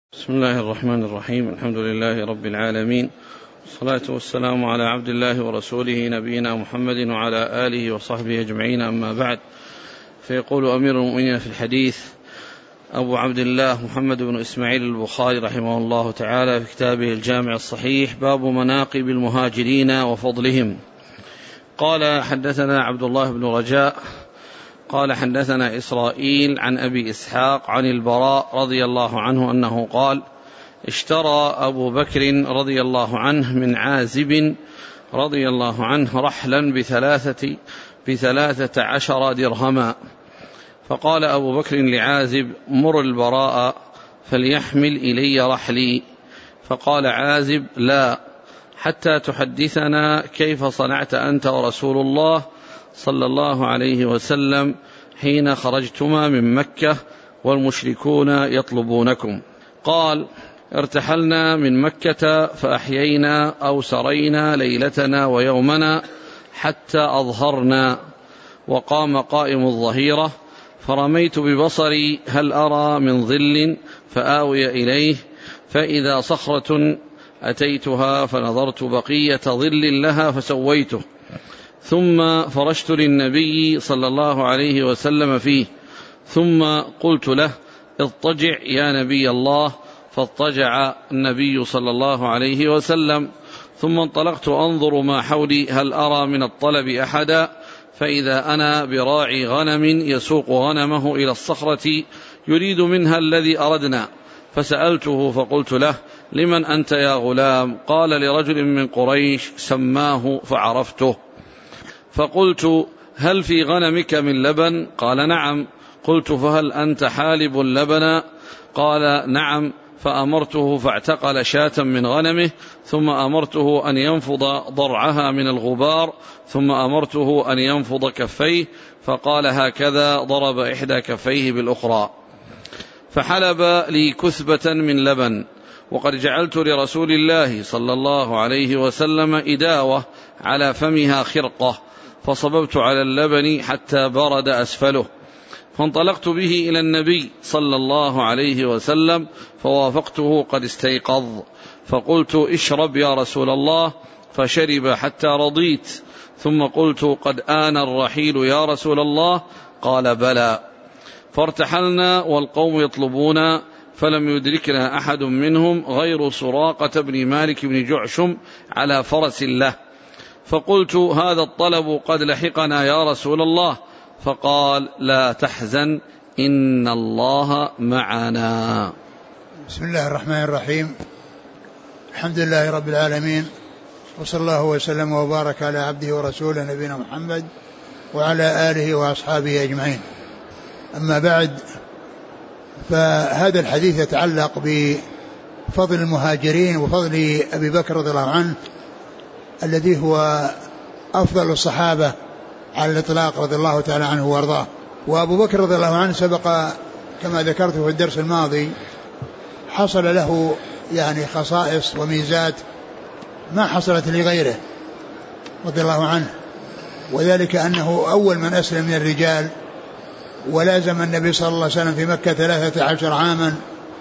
بسم الله الرحمن الرحيم. الحمد لله رب العالمين، والصلاة والسلام على عبد الله ورسوله نبينا محمد وعلى آله وصحبه أجمعين، أما بعد. فيقول أمير المؤمنين في الحديث أبو عبد الله محمد بن إسماعيل البخاري رحمه الله تعالى في كتابه الجامع الصحيح: باب مناقب المهاجرين وفضلهم. قال: حدثنا عبد الله بن رجاء قال: حدثنا إسرائيل عن أبي إسحاق عن البراء رضي الله عنه أنه قال: اشترى أبو بكر رضي الله عنه من عازب رضي الله عنه رحلا ب13 درهما، فقال أبو بكر لعازب: مر البراء فليحمل إلي رحلي. فقال عازب: لا، حتى تحدثنا كيف صنعت أنت ورسول الله صلى الله عليه وسلم حين خرجتما من مكة والمشركون يطلبونكم. قال: ارتحلنا من مكة فأحيينا أو سرينا ليلتنا ويومنا حتى أظهرنا، وقام قائم الظهيرة، فرميت ببصري هل أرى من ظل فآوي إليه، فإذا صخرة أتيتها فنظرت بقية ظل لها فسويته، ثم فرشت للنبي صلى الله عليه وسلم فيه، ثم قلت له: اضطجع يا نبي الله، فاضطجع النبي صلى الله عليه وسلم، ثم انطلقت أنظر ما حولي هل أرى من الطلب أحدا، فإذا أنا براعي غنم يسوق غنمه إلى الصخرة يريد منها الذي أردنا، فسألته فقلت له: لمن أنت يا غلام؟ قال: لرجل من قريش سماه فعرفته. فقلت: هل في غنمك من لبن؟ قال: نعم. قلت: فهل أنت حالب اللبن؟ قال: نعم. فأمرته فاعتقل شاة من غنمه، ثم أمرته أن ينفض ضرعها من الغبار، ثم أمرته أن ينفض كفيه، فقال: هكذا ضرب إحدى كفيه بالأخرى، فحلب لي كثبة من لبن، وقد جعلت لرسول الله صلى الله عليه وسلم إداوة على فمها خرقة، فصببت على اللبن حتى برد أسفله، فانطلقت به إلى النبي صلى الله عليه وسلم، فوافقته قد استيقظ، فقلت: اشرب يا رسول الله، فشرب حتى رضيت، ثم قلت: قد آن الرحيل يا رسول الله؟ قال: بلى. فارتحلنا والقوم يطلبون، فلم يدركنا أحد منهم غير سراقة بن مالك بن جعشم على فرس له، فقلت: هذا الطلب قد لحقنا يا رسول الله، فقال: لا تحزن إن الله معنا. بسم الله الرحمن الرحيم. الحمد لله رب العالمين، وصلى الله وسلم وبارك على عبده ورسوله نبينا محمد وعلى آله وأصحابه أجمعين. أما بعد، فهذا الحديث يتعلق بفضل المهاجرين وفضل أبي بكر رضي الله عنه، الذي هو أفضل الصحابة على الإطلاق رضي الله تعالى عنه وارضاه. وأبو بكر رضي الله عنه سبق كما ذكرته في الدرس الماضي، حصل له يعني خصائص وميزات ما حصلت لغيره رضي الله عنه، وذلك أنه أول من أسلم من الرجال، ولازم النبي صلى الله عليه وسلم في مكة 13 عاما،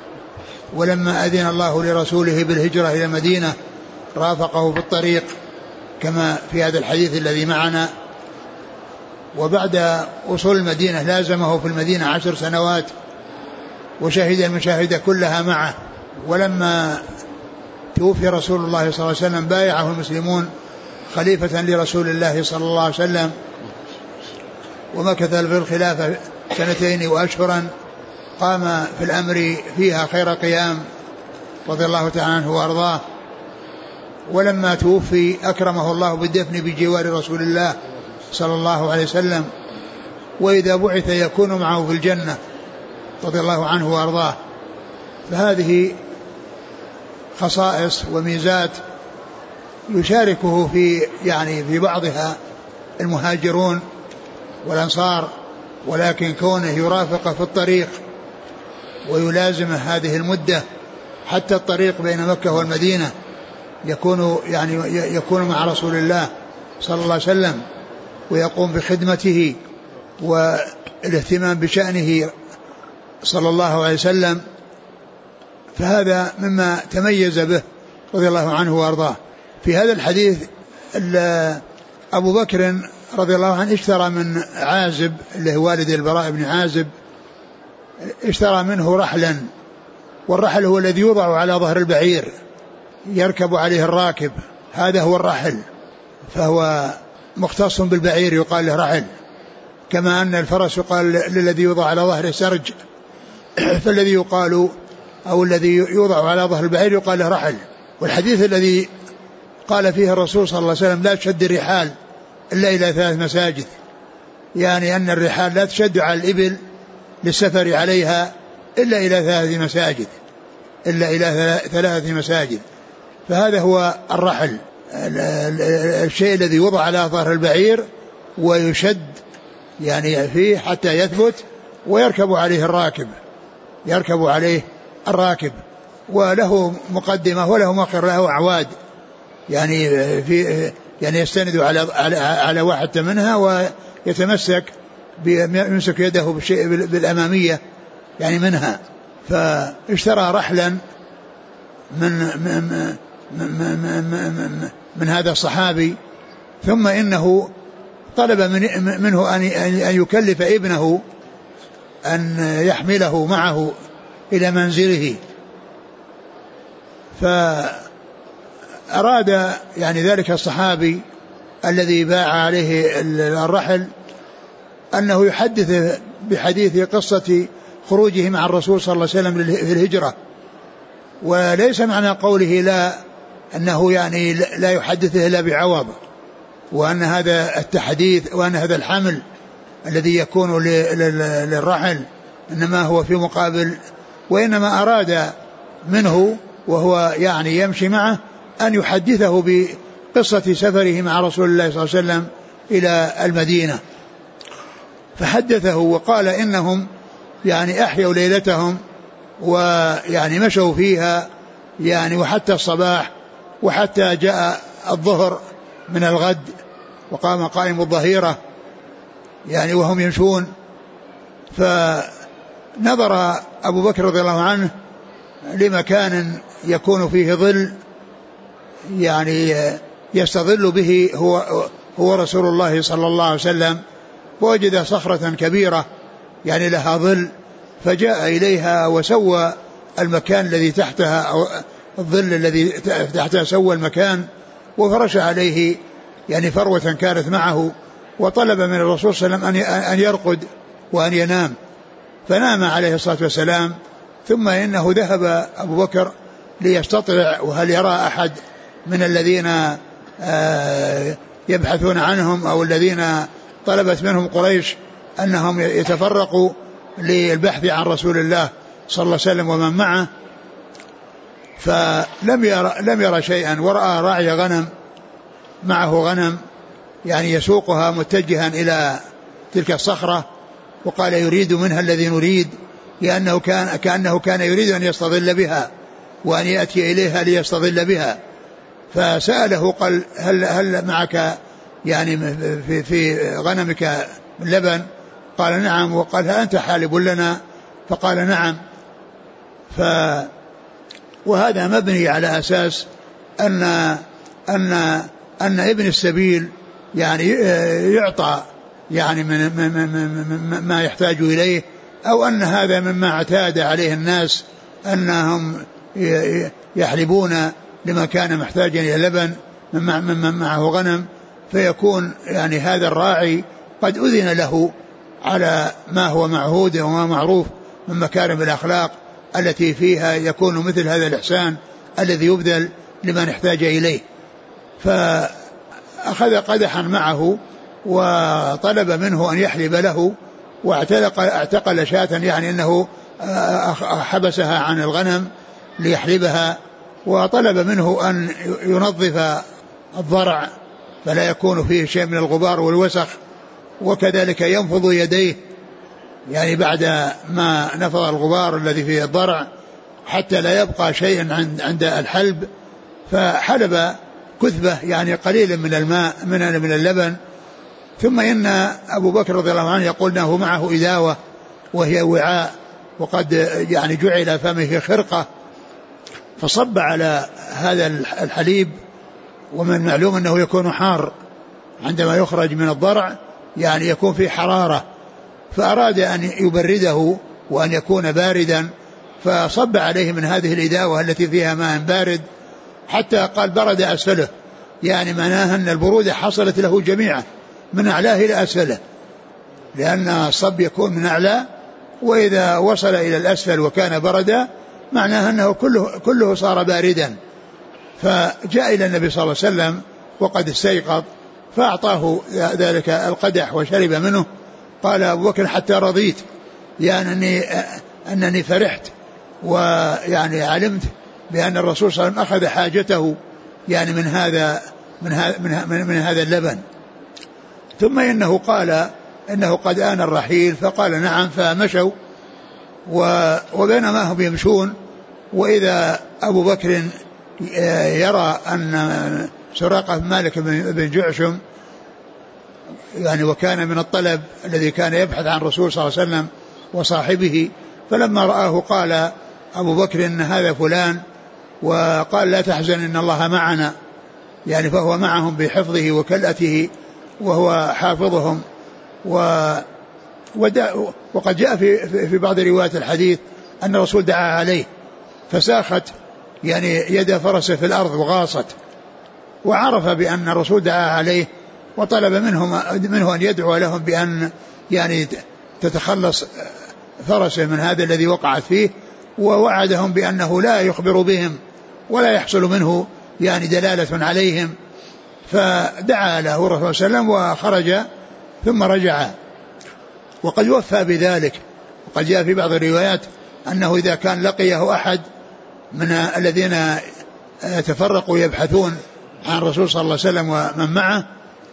ولما أذن الله لرسوله بالهجرة إلى المدينة رافقه في الطريق كما في هذا الحديث الذي معنا، وبعد وصول المدينة لازمه في المدينة 10 سنوات، وشهد المشاهد كلها معه، ولما توفي رسول الله صلى الله عليه وسلم بايعه المسلمون خليفة لرسول الله صلى الله عليه وسلم، ومكث في الخلافة 2 وأشهرا، قام في الأمر فيها خير قيام رضي الله تعالى عنه وأرضاه. ولما توفي أكرمه الله بالدفن بجوار رسول الله صلى الله عليه وسلم، وإذا بعث يكون معه في الجنة رضي الله عنه وأرضاه. فهذه خصائص وميزات يشاركه في بعضها المهاجرون والأنصار، ولكن كونه يرافق في الطريق ويلازم هذه المدة حتى الطريق بين مكة والمدينة يكون مع رسول الله صلى الله عليه وسلم، ويقوم بخدمته والاهتمام بشأنه صلى الله عليه وسلم، فهذا مما تميز به رضي الله عنه وأرضاه. في هذا الحديث أبو بكر رضي الله عنه اشترى من عازب اللي هو والد البراء بن عازب، اشترى منه رحلا، والرحل هو الذي يوضع على ظهر البعير يركب عليه الراكب، هذا هو الرحل، فهو مختص بالبعير يقال له رحل، كما أن الفرس يقال للذي يوضع على ظهر سرج، فالذي يقال أو الذي يوضع على ظهر البعير يقال له رحل. والحديث الذي قال فيه الرسول صلى الله عليه وسلم لا تشد الرحال إلا إلى 3 مساجد، يعني أن الرحال لا تشد على الإبل للسفر عليها إلا إلى 3 مساجد، إلا إلى 3 مساجد. فهذا هو الرحل، الشيء الذي يوضع على ظهر البعير ويشد يعني فيه حتى يثبت، ويركب عليه الراكب، يركب عليه الراكب، وله مقدمة وله مؤخر، له أعواد، يعني في يعني يستند على واحدة منها ويتمسك يمسك يده بالشيء بالأمامية يعني منها. فاشترى رحلا من هذا الصحابي، ثم إنه طلب منه أن يكلف ابنه أن يحمله معه إلى منزله، فأراد يعني ذلك الصحابي الذي باع عليه الرحل أنه يحدث بحديث قصة خروجه مع الرسول صلى الله عليه وسلم في الهجرة، وليس معنى قوله لا أنه يعني لا يحدثه إلا بعوض، وأن هذا التحديث وأن هذا الحمل الذي يكون للرحل إنما هو في مقابل، وإنما أراد منه وهو يعني يمشي معه أن يحدثه بقصة سفره مع رسول الله صلى الله عليه وسلم إلى المدينة. فحدثه وقال إنهم يعني أحيوا ليلتهم ويعني مشوا فيها يعني وحتى الصباح، وحتى جاء الظهر من الغد وقام قائم الظهيرة يعني وهم يمشون. فنظر أبو بكر رضي الله عنه لمكان يكون فيه ظل يعني يستظل به هو رسول الله صلى الله عليه وسلم، ووجد صخرة كبيرة يعني لها ظل، فجاء إليها وسوى المكان الذي تحتها أو الظل الذي تحتها، سوى المكان وفرش عليه يعني فروة كانت معه، وطلب من الرسول صلى الله عليه وسلم أن يرقد وأن ينام، فنام عليه الصلاة والسلام. ثم إنه ذهب أبو بكر ليستطلع وهل يرى أحد من الذين يبحثون عنهم أو الذين طلبت منهم قريش أنهم يتفرقوا للبحث عن رسول الله صلى الله عليه وسلم ومن معه، فلم يرى شيئا، ورأى راعي غنم معه غنم يعني يسوقها متجها إلى تلك الصخرة، وقال يريد منها الذي نريد، لأنه كأنه كان يريد أن يستظل بها وأن يأتي إليها ليستظل بها. فسأله قال هل معك يعني في غنمك من لبن؟ قال نعم. وقال هل أنت حالب لنا؟ فقال نعم. وهذا مبني على أساس أن ابن السبيل يعني يعطى يعني من ما يحتاج إليه، أو أن هذا مما اعتاد عليه الناس أنهم يحلبون لما كان محتاجا إلى لبن من معه غنم، فيكون يعني هذا الراعي قد أذن له على ما هو معهود وما معروف من مكارم الأخلاق التي فيها يكون مثل هذا الإحسان الذي يبذل لمن احتاج إليه. فأخذ قدحا معه وطلب منه أن يحلب له، واعتقل شاة يعني أنه حبسها عن الغنم ليحلبها، وطلب منه أن ينظف الضرع فلا يكون فيه شيء من الغبار والوسخ، وكذلك ينفض يديه يعني بعد ما نفض الغبار الذي في الضرع حتى لا يبقى شيء عند الحلب. فحلب كثبة يعني قليل من الماء من اللبن. ثم إن أبو بكر رضي الله عنه يقول أنه معه إداوة وهي وعاء، وقد يعني جعل فمه خرقة فصب على هذا الحليب، ومن المعلوم أنه يكون حار عندما يخرج من الضرع، يعني يكون في حرارة، فأراد أن يبرده وأن يكون باردا، فصب عليه من هذه الإداوة التي فيها ماء بارد حتى قال برد أسفله، يعني معناها أن البرودة حصلت له جميعا من أعلاه إلى أسفله، لأن الصب يكون من أعلى، وإذا وصل إلى الأسفل وكان بردا معناها أنه كله صار باردا. فجاء إلى النبي صلى الله عليه وسلم وقد استيقظ، فأعطاه ذلك القدح وشرب منه. قال أبو بكر حتى رضيت، يعني أنني فرحت، ويعني علمت بأن الرسول صلى الله عليه وسلم أخذ حاجته يعني من هذا اللبن. ثم إنه قال إنه قد آن الرحيل، فقال نعم، فمشوا. وبينما هم يمشون وإذا أبو بكر يرى أن سراقة بن مالك بن جعشم يعني وكان من الطلب الذي كان يبحث عن الرسول صلى الله عليه وسلم وصاحبه، فلما رآه قال أبو بكر إن هذا فلان، وقال لا تحزن إن الله معنا، يعني فهو معهم بحفظه وكلأته وهو حافظهم. وقد جاء في بعض روايات الحديث أن الرسول دعا عليه فساخت يعني يد فرسه في الأرض وغاصت، وعرف بأن الرسول دعا عليه وطلب منه أن يدعو لهم بأن يعني تتخلص فرسه من هذا الذي وقعت فيه، ووعدهم بأنه لا يخبر بهم ولا يحصل منه يعني دلالة عليهم. فدعا له الرسول صلى الله عليه وسلم وخرج ثم رجع، وقد وفى بذلك. وقد جاء في بعض الروايات أنه إذا كان لقيه أحد من الذين تفرقوا يبحثون عن الرسول صلى الله عليه وسلم ومن معه،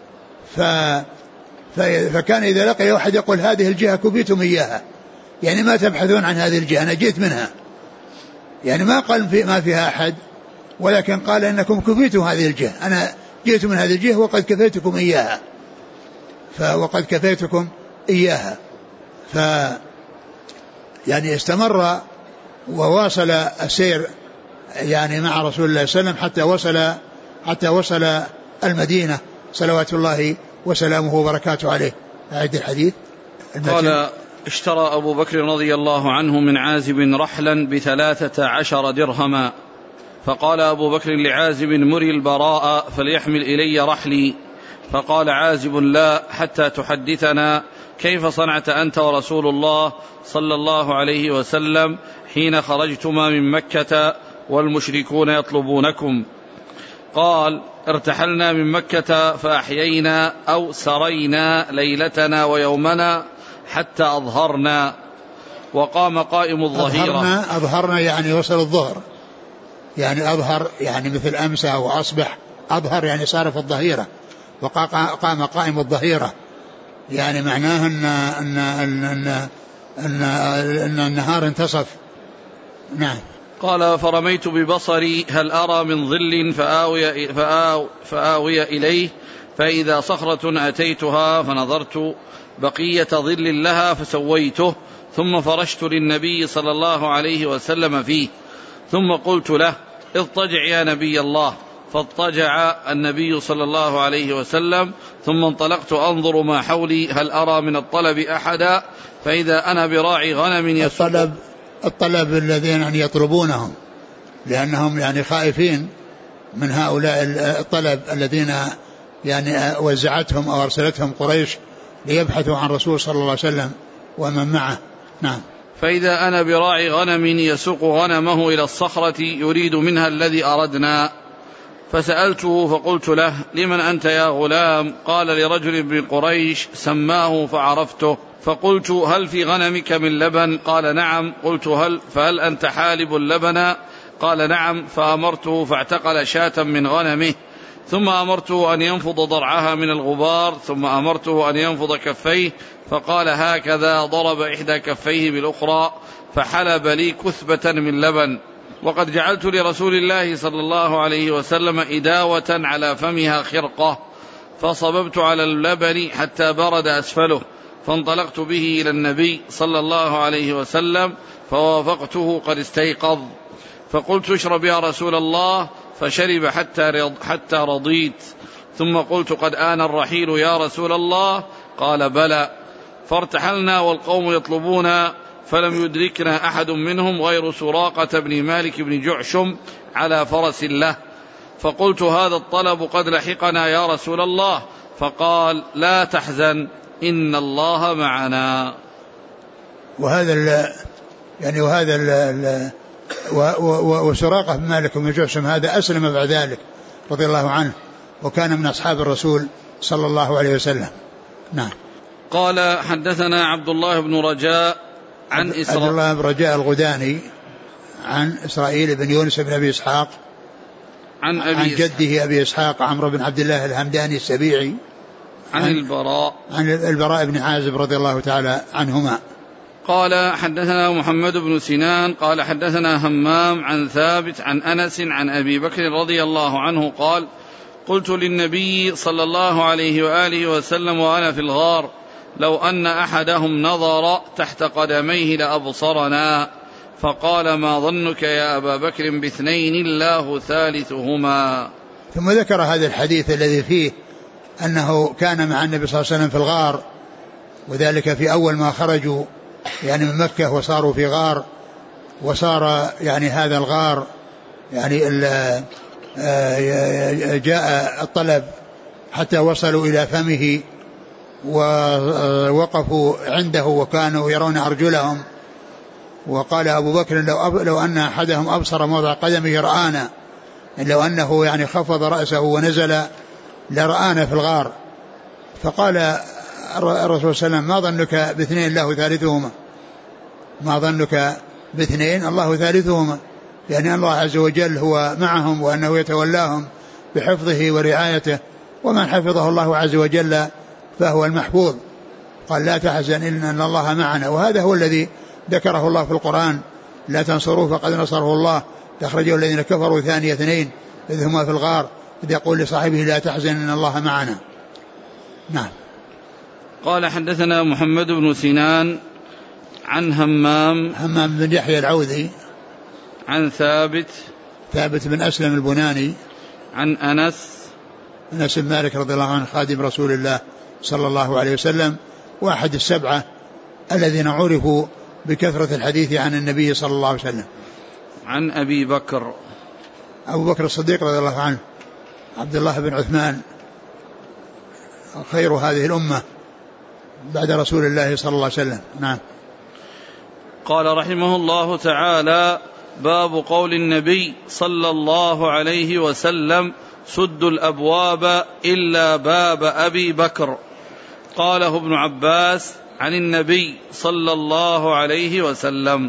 فكان إذا لقي أحد يقول هذه الجهة كفيتم إياها، يعني ما تبحثون عن هذه الجهة، أنا جئت منها، يعني ما قال ما فيها أحد، ولكن قال إنكم كفيتم هذه الجهة، أنا جئت من هذه الجهة وقد كفيتكم إياها، وقد كفيتكم إياها. يعني استمر وواصل السير يعني مع رسول الله صلى الله عليه وسلم حتى وصل المدينة صلوات الله وسلامه وبركاته عليه. أعد الحديث. قال اشترى أبو بكر رضي الله عنه من عازب رحلا ب13 درهما، فقال أبو بكر لعازب مري البراء فليحمل إلي رحلي، فقال عازب لا حتى تحدثنا كيف صنعت أنت ورسول الله صلى الله عليه وسلم حين خرجتما من مكة والمشركون يطلبونكم. قال ارتحلنا من مكة فأحيينا أو سرينا ليلتنا ويومنا حتى أظهرنا، وقام قائم الظهيرة. أظهرنا يعني وصل الظهر، يعني أظهر يعني مثل أمسى وأصبح، أظهر يعني صار في الظهيرة، وقام قائم الظهيرة، يعني معناه أن النهار انتصف. نعم. قال فرميت ببصري هل أرى من ظل فآوي إليه، فإذا صخرة أتيتها فنظرت بقية ظل لها فسويته، ثم فرشت للنبي صلى الله عليه وسلم فيه، ثم قلت له اضطجع يا نبي الله، فاضطجع النبي صلى الله عليه وسلم، ثم انطلقت أنظر ما حولي هل أرى من الطلب أحدا، فإذا أنا براعي غنم يسوق. الطلب الذين يعني يطلبونهم، لأنهم يعني خائفين من هؤلاء الطلب الذين يعني وزعتهم أو أرسلتهم قريش ليبحثوا عن رسول صلى الله عليه وسلم ومن معه. نعم. فإذا أنا براعي غنم يسوق غنمه إلى الصخرة يريد منها الذي أردنا، فسألته فقلت له لمن أنت يا غلام؟ قال لرجل من قريش سماه فعرفته، فقلت هل في غنمك من لبن؟ قال نعم. قلت فهل أنت حالب اللبن؟ قال نعم. فأمرته فاعتقل شاة من غنمه، ثم أمرته أن ينفض ضرعها من الغبار، ثم أمرته أن ينفض كفيه، فقال هكذا، ضرب إحدى كفيه بالأخرى فحلب لي كثبة من لبن. وقد جعلت لرسول الله صلى الله عليه وسلم إداوة على فمها خرقة، فصببت على اللبن حتى برد أسفله، فانطلقت به إلى النبي صلى الله عليه وسلم فوافقته قد استيقظ، فقلت اشرب يا رسول الله، فشرب حتى رضيت، ثم قلت قد آن الرحيل يا رسول الله، قال بلى، فارتحلنا والقوم يطلبون، فلم يدركنا أحد منهم غير سراقة بن مالك بن جعشم على فرس له، فقلت هذا الطلب قد لحقنا يا رسول الله، فقال لا تحزن إن الله معنا. وهذا وسراقة بن مالك بن جعشم هذا أسلم بعد ذلك رضي الله عنه، وكان من أصحاب الرسول صلى الله عليه وسلم. نعم. قال حدثنا عبد الله بن رجاء عن عبد الله بن رجاء الغداني عن إسرائيل بن يونس بن أبي إسحاق عن جده أبي إسحاق عمرو بن عبد الله الهمداني السبيعي عن البراء بن عازب رضي الله تعالى عنهما. قال حدثنا محمد بن سنان قال حدثنا همام عن ثابت عن أنس عن أبي بكر رضي الله عنه قال قلت للنبي صلى الله عليه وآله وسلم وأنا في الغار لو أن أحدهم نظر تحت قدميه لأبصرنا، فقال ما ظنك يا أبا بكر باثنين الله ثالثهما. ثم ذكر هذا الحديث الذي فيه أنه كان مع النبي صلى الله عليه وسلم في الغار، وذلك في أول ما خرجوا يعني من مكة وصاروا في غار، وصار يعني هذا الغار يعني جاء الطلب حتى وصلوا إلى فمه ووقفوا عنده وكانوا يرون أرجلهم، وقال أبو بكر لو أن أحدهم أبصر موضع قدمه رآنا، لو أنه يعني خفض رأسه ونزل لرآنا في الغار. فقال الرسول صلى الله عليه وسلم ما ظنك باثنين الله ثالثهما، ما ظنك باثنين الله ثالثهما، يعني الله عز وجل هو معهم وأنه يتولاهم بحفظه ورعايته، ومن حفظه الله عز وجل فهو المحفوظ. قال لا تحزن إن الله معنا، وهذا هو الذي ذكره الله في القرآن لا تنصروه فقد نصره الله، أخرجه الذين كفروا ثاني اثنين إذ هما في الغار إذ يقول لصاحبه لا تحزن إن الله معنا. نعم. قال حدثنا محمد بن سنان عن همام بن يحيى العوذي عن ثابت بن أسلم البناني عن أنس بن مالك رضي الله عنه خادم رسول الله صلى الله عليه وسلم، واحد السبعة الذين عرفوا بكثرة الحديث عن النبي صلى الله عليه وسلم. عن أبي بكر الصديق رضي الله عنه عبد الله بن عثمان خير هذه الأمة بعد رسول الله صلى الله عليه وسلم. نعم. قال رحمه الله تعالى باب قول النبي صلى الله عليه وسلم سدوا الأبواب إلا باب أبي بكر. قاله ابن عباس عن النبي صلى الله عليه وسلم.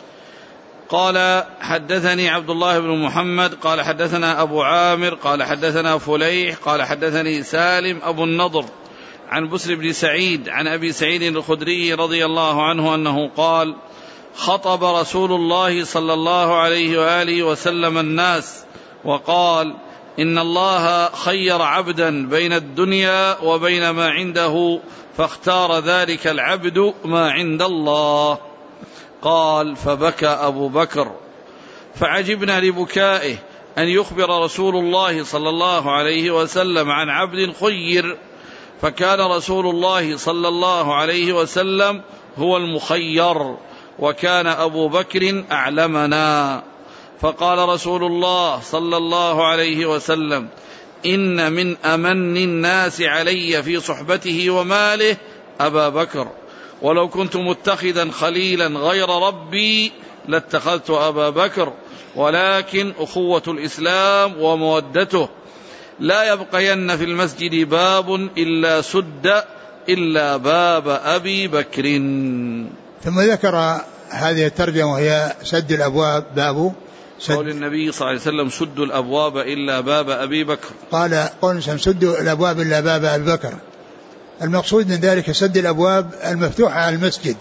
قال حدثني عبد الله بن محمد قال حدثنا أبو عامر قال حدثنا فليح قال حدثني سالم أبو النضر عن بسر بن سعيد عن أبي سعيد الخدري رضي الله عنه أنه قال خطب رسول الله صلى الله عليه وآله وسلم الناس وقال إن الله خير عبدا بين الدنيا وبين ما عنده فاختار ذلك العبد ما عند الله. قال فبكى أبو بكر فعجبنا لبكائه أن يخبر رسول الله صلى الله عليه وسلم عن عبد خير، فكان رسول الله صلى الله عليه وسلم هو المخير، وكان أبو بكر أعلمنا. فقال رسول الله صلى الله عليه وسلم إن من أمن الناس علي في صحبته وماله أبا بكر، ولو كنت متخذا خليلا غير ربي لاتخذت أبا بكر، ولكن أخوة الإسلام ومودته لا يبقين في المسجد باب إلا سد إلا باب أبي بكر. ثم ذكر هذه الترجمة وهي سد الأبواب باب قول النبي صلى الله عليه وسلم سدوا الأبواب إلا باب أبي بكر. قال سدوا الأبواب إلا باب أبي بكر. المقصود من ذلك سد الأبواب المفتوحة على المسجد،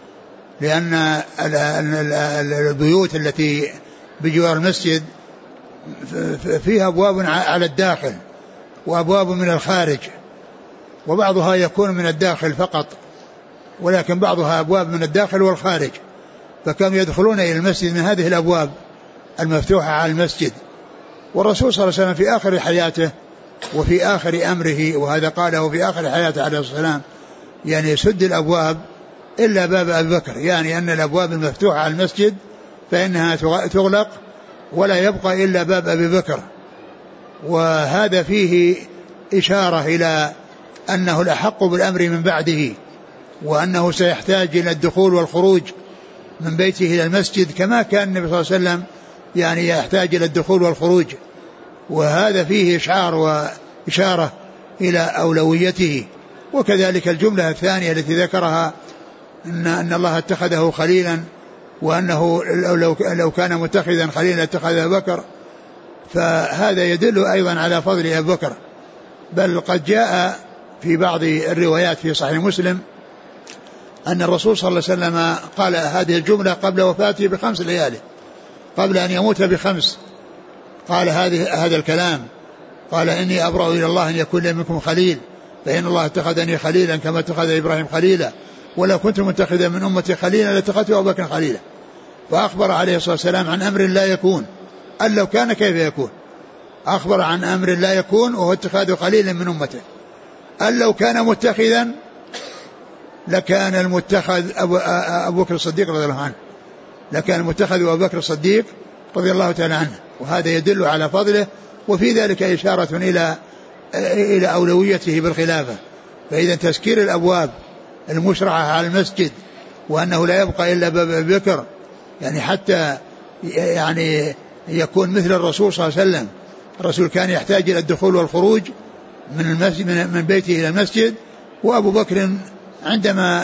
لأن البيوت التي بجوار المسجد فيها أبواب على الداخل وأبواب من الخارج، وبعضها يكون من الداخل فقط، ولكن بعضها أبواب من الداخل والخارج، فكانوا يدخلون إلى المسجد من هذه الأبواب المفتوحة على المسجد. والرسول صلى الله عليه وسلم في آخر حياته وفي آخر أمره، وهذا قاله في آخر حياته عليه الصلاة والسلام، يعني سد الأبواب إلا باب أبي بكر، يعني أن الأبواب المفتوحة على المسجد فإنها تغلق ولا يبقى إلا باب أبي بكر. وهذا فيه إشارة إلى أنه الأحق بالأمر من بعده، وأنه سيحتاج إلى الدخول والخروج من بيته إلى المسجد كما كان النبي صلى الله عليه وسلم يعني يحتاج إلى الدخول والخروج. وهذا فيه إشعار وإشارة إلى أولويته. وكذلك الجملة الثانية التي ذكرها أن الله اتخذه خليلا، وأنه لو كان متخذا خليلا اتخذ أبي بكر، فهذا يدل أيضا على فضل أبي بكر. بل قد جاء في بعض الروايات في صحيح مسلم أن الرسول صلى الله عليه وسلم قال هذه الجملة قبل وفاته ب5 ليالي، قبل أن يموت ب5 قال هذا الكلام، قال إني أبرأ إلى الله أن يكون لي منكم خليل، فإن الله اتخذني خليلا كما اتخذ إبراهيم خليلا، ولو كنت متخذا من أمتي خليلا لاتخذت أبا بكر خليلا. فأخبر عليه الصلاة والسلام عن أمر لا يكون، أن لو كان كيف يكون، أخبر عن أمر لا يكون وهو اتخاذ خليلا من أمته. أن لو كان متخذا لكان المتخذ أبو بكر الصديق رضي الله عنه، لكان المتخذ أبو بكر الصديق رضي الله تعالى عنه. وهذا يدل على فضله، وفي ذلك إشارة إلى أولويته بالخلافة. فإذا تسكير الأبواب المشرعة على المسجد وأنه لا يبقى إلا باب أبي بكر، يعني حتى يعني يكون مثل الرسول صلى الله عليه وسلم. الرسول كان يحتاج إلى الدخول والخروج من المسجد من بيته إلى المسجد، وأبو بكر عندما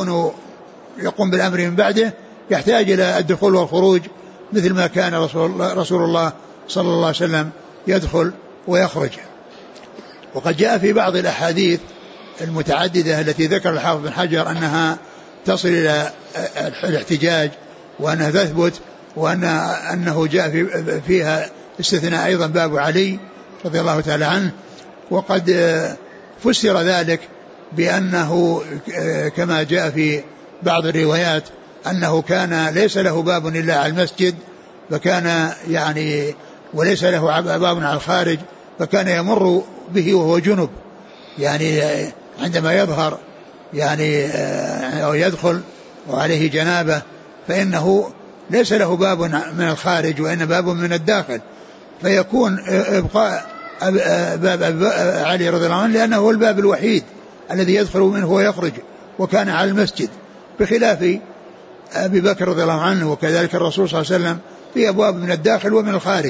يقوم بالأمر من بعده يحتاج إلى الدخول والخروج مثل ما كان رسول الله صلى الله عليه وسلم يدخل ويخرج. وقد جاء في بعض الأحاديث المتعددة التي ذكر الحافظ بن حجر أنها تصل إلى الاحتجاج وأنها تثبت، وأنه جاء فيها استثناء أيضا باب علي رضي الله تعالى عنه. وقد فسر ذلك بأنه كما جاء في بعض الروايات أنه كان ليس له باب إلا على المسجد، فكان يعني وليس له باب على الخارج، فكان يمر به وهو جنب، يعني عندما يظهر يعني أو يدخل وعليه جنابه فإنه ليس له باب من الخارج وإن باب من الداخل، فيكون إبقاء باب علي رضي الله عنه لأنه هو الباب الوحيد الذي يدخل منه ويخرج، وكان على المسجد، بخلاف أبي بكر رضي الله عنه وكذلك الرسول صلى الله عليه وسلم في أبواب من الداخل ومن الخارج.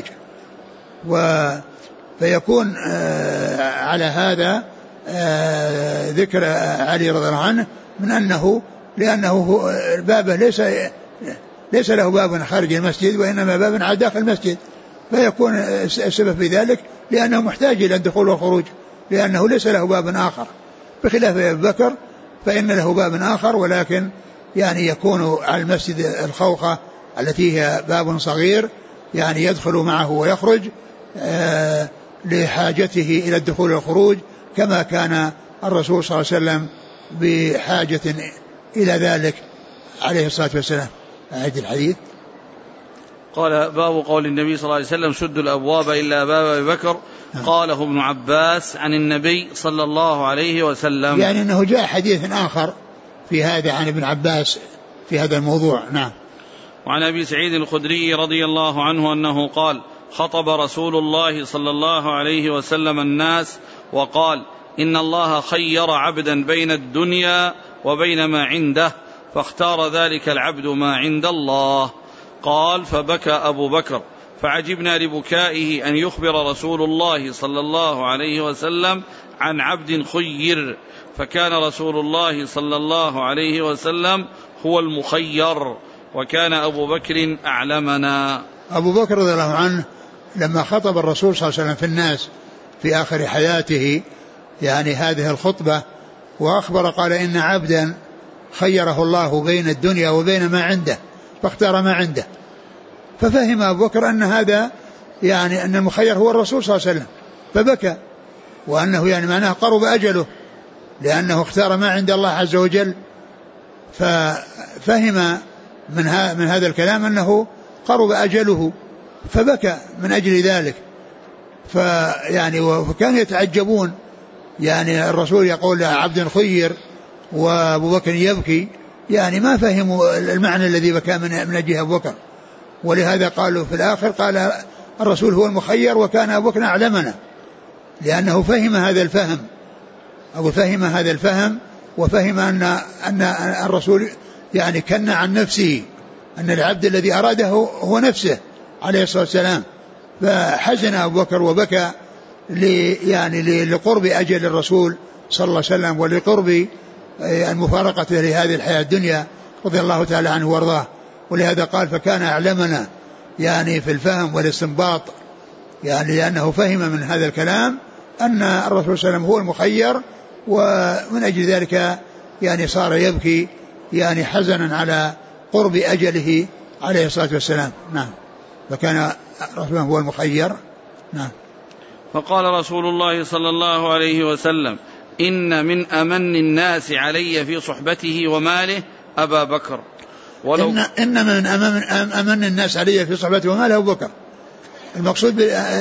فيكون على هذا ذكر علي رضي الله عنه من أنه لأنه بابه ليس له باب خارج المسجد وإنما باب على داخل المسجد، فيكون السبب في ذلك لأنه محتاج إلى الدخول والخروج، لأنه ليس له باب آخر، بخلاف أبي بكر فإن له باب آخر، ولكن يعني يكون على المسجد الخوخة التي هي باب صغير يعني يدخل معه ويخرج لحاجته إلى الدخول والخروج، كما كان الرسول صلى الله عليه وسلم بحاجة إلى ذلك عليه الصلاة والسلام. أعيد الحديث. قال باب قول النبي صلى الله عليه وسلم شدوا الأبواب إلا باب أبي بكر. قاله ابن عباس عن النبي صلى الله عليه وسلم، يعني أنه جاء حديث آخر في هذا عن ابن عباس في هذا الموضوع. نعم. وعن أبي سعيد الخدري رضي الله عنه أنه قال خطب رسول الله صلى الله عليه وسلم الناس وقال إن الله خير عبدا بين الدنيا وبين ما عنده فاختار ذلك العبد ما عند الله. قال فبكى أبو بكر فعجبنا لبكائه أن يخبر رسول الله صلى الله عليه وسلم عن عبد خير، فكان رسول الله صلى الله عليه وسلم هو المخير، وكان أبو بكر أعلمنا. أبو بكر رضي الله عنه لما خطب الرسول صلى الله عليه وسلم في الناس في آخر حياته يعني هذه الخطبة وأخبر قال إن عبدا خيره الله بين الدنيا وبين ما عنده فاختار ما عنده، ففهم أبو بكر أن هذا يعني أن المخير هو الرسول صلى الله عليه وسلم، فبكى، وأنه يعني معناه قرب أجله لأنه اختار ما عند الله عز وجل. ففهم من هذا الكلام أنه قرب أجله فبكى من أجل ذلك. وكانوا يتعجبون، يعني الرسول يقول عبد خير وأبو بكر يبكي، يعني ما فهموا المعنى الذي بكى من أجل أبو بكر. ولهذا قالوا في الآخر قال الرسول هو المخير وكان أبو بكر أعلمنا، لأنه فهم هذا الفهم، أو فهم هذا الفهم، وفهم أن الرسول يعني كن عن نفسه، أن العبد الذي أراده هو نفسه عليه الصلاة والسلام. فحزن أبو بكر وبكى لقرب أجل الرسول صلى الله عليه وسلم، ولقرب المفارقة لهذه الحياة الدنيا رضي الله تعالى عنه وارضاه. ولهذا قال فكان أعلمنا، يعني في الفهم والاستنباط، يعني لأنه فهم من هذا الكلام أن الرسول صلى الله عليه وسلم هو المخير، ومن أجل ذلك يعني صار يبكي يعني حزنا على قرب أجله عليه الصلاة والسلام. نعم. فكان الرسول هو المخير. نعم. فقال رسول الله صلى الله عليه وسلم إن من أمن الناس علي في صحبته وماله أبا بكر. إن من أمن الناس علي في صحبته وماله أبو بكر. المقصود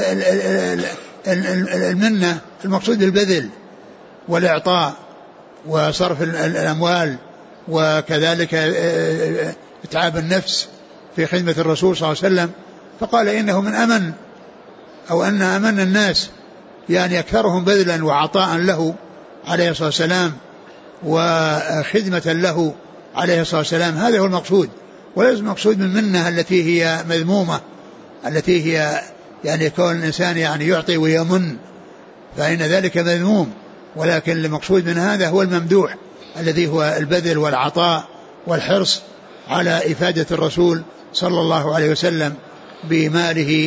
المنة، المقصود بالبذل والإعطاء وصرف الأموال، وكذلك إتعاب النفس في خدمة الرسول صلى الله عليه وسلم. فقال إنه من أمن، أو أن أمن الناس يعني أكثرهم بذلا وعطاء له عليه الصلاة والسلام وخدمة له عليه الصلاة والسلام. هذا هو المقصود، وليس المقصود من منة التي هي مذمومة، التي هي يعني كون الإنسان يعني يعطي ويمن، فإن ذلك مذموم. ولكن المقصود من هذا هو الممدوح، الذي هو البذل والعطاء والحرص على إفادة الرسول صلى الله عليه وسلم بماله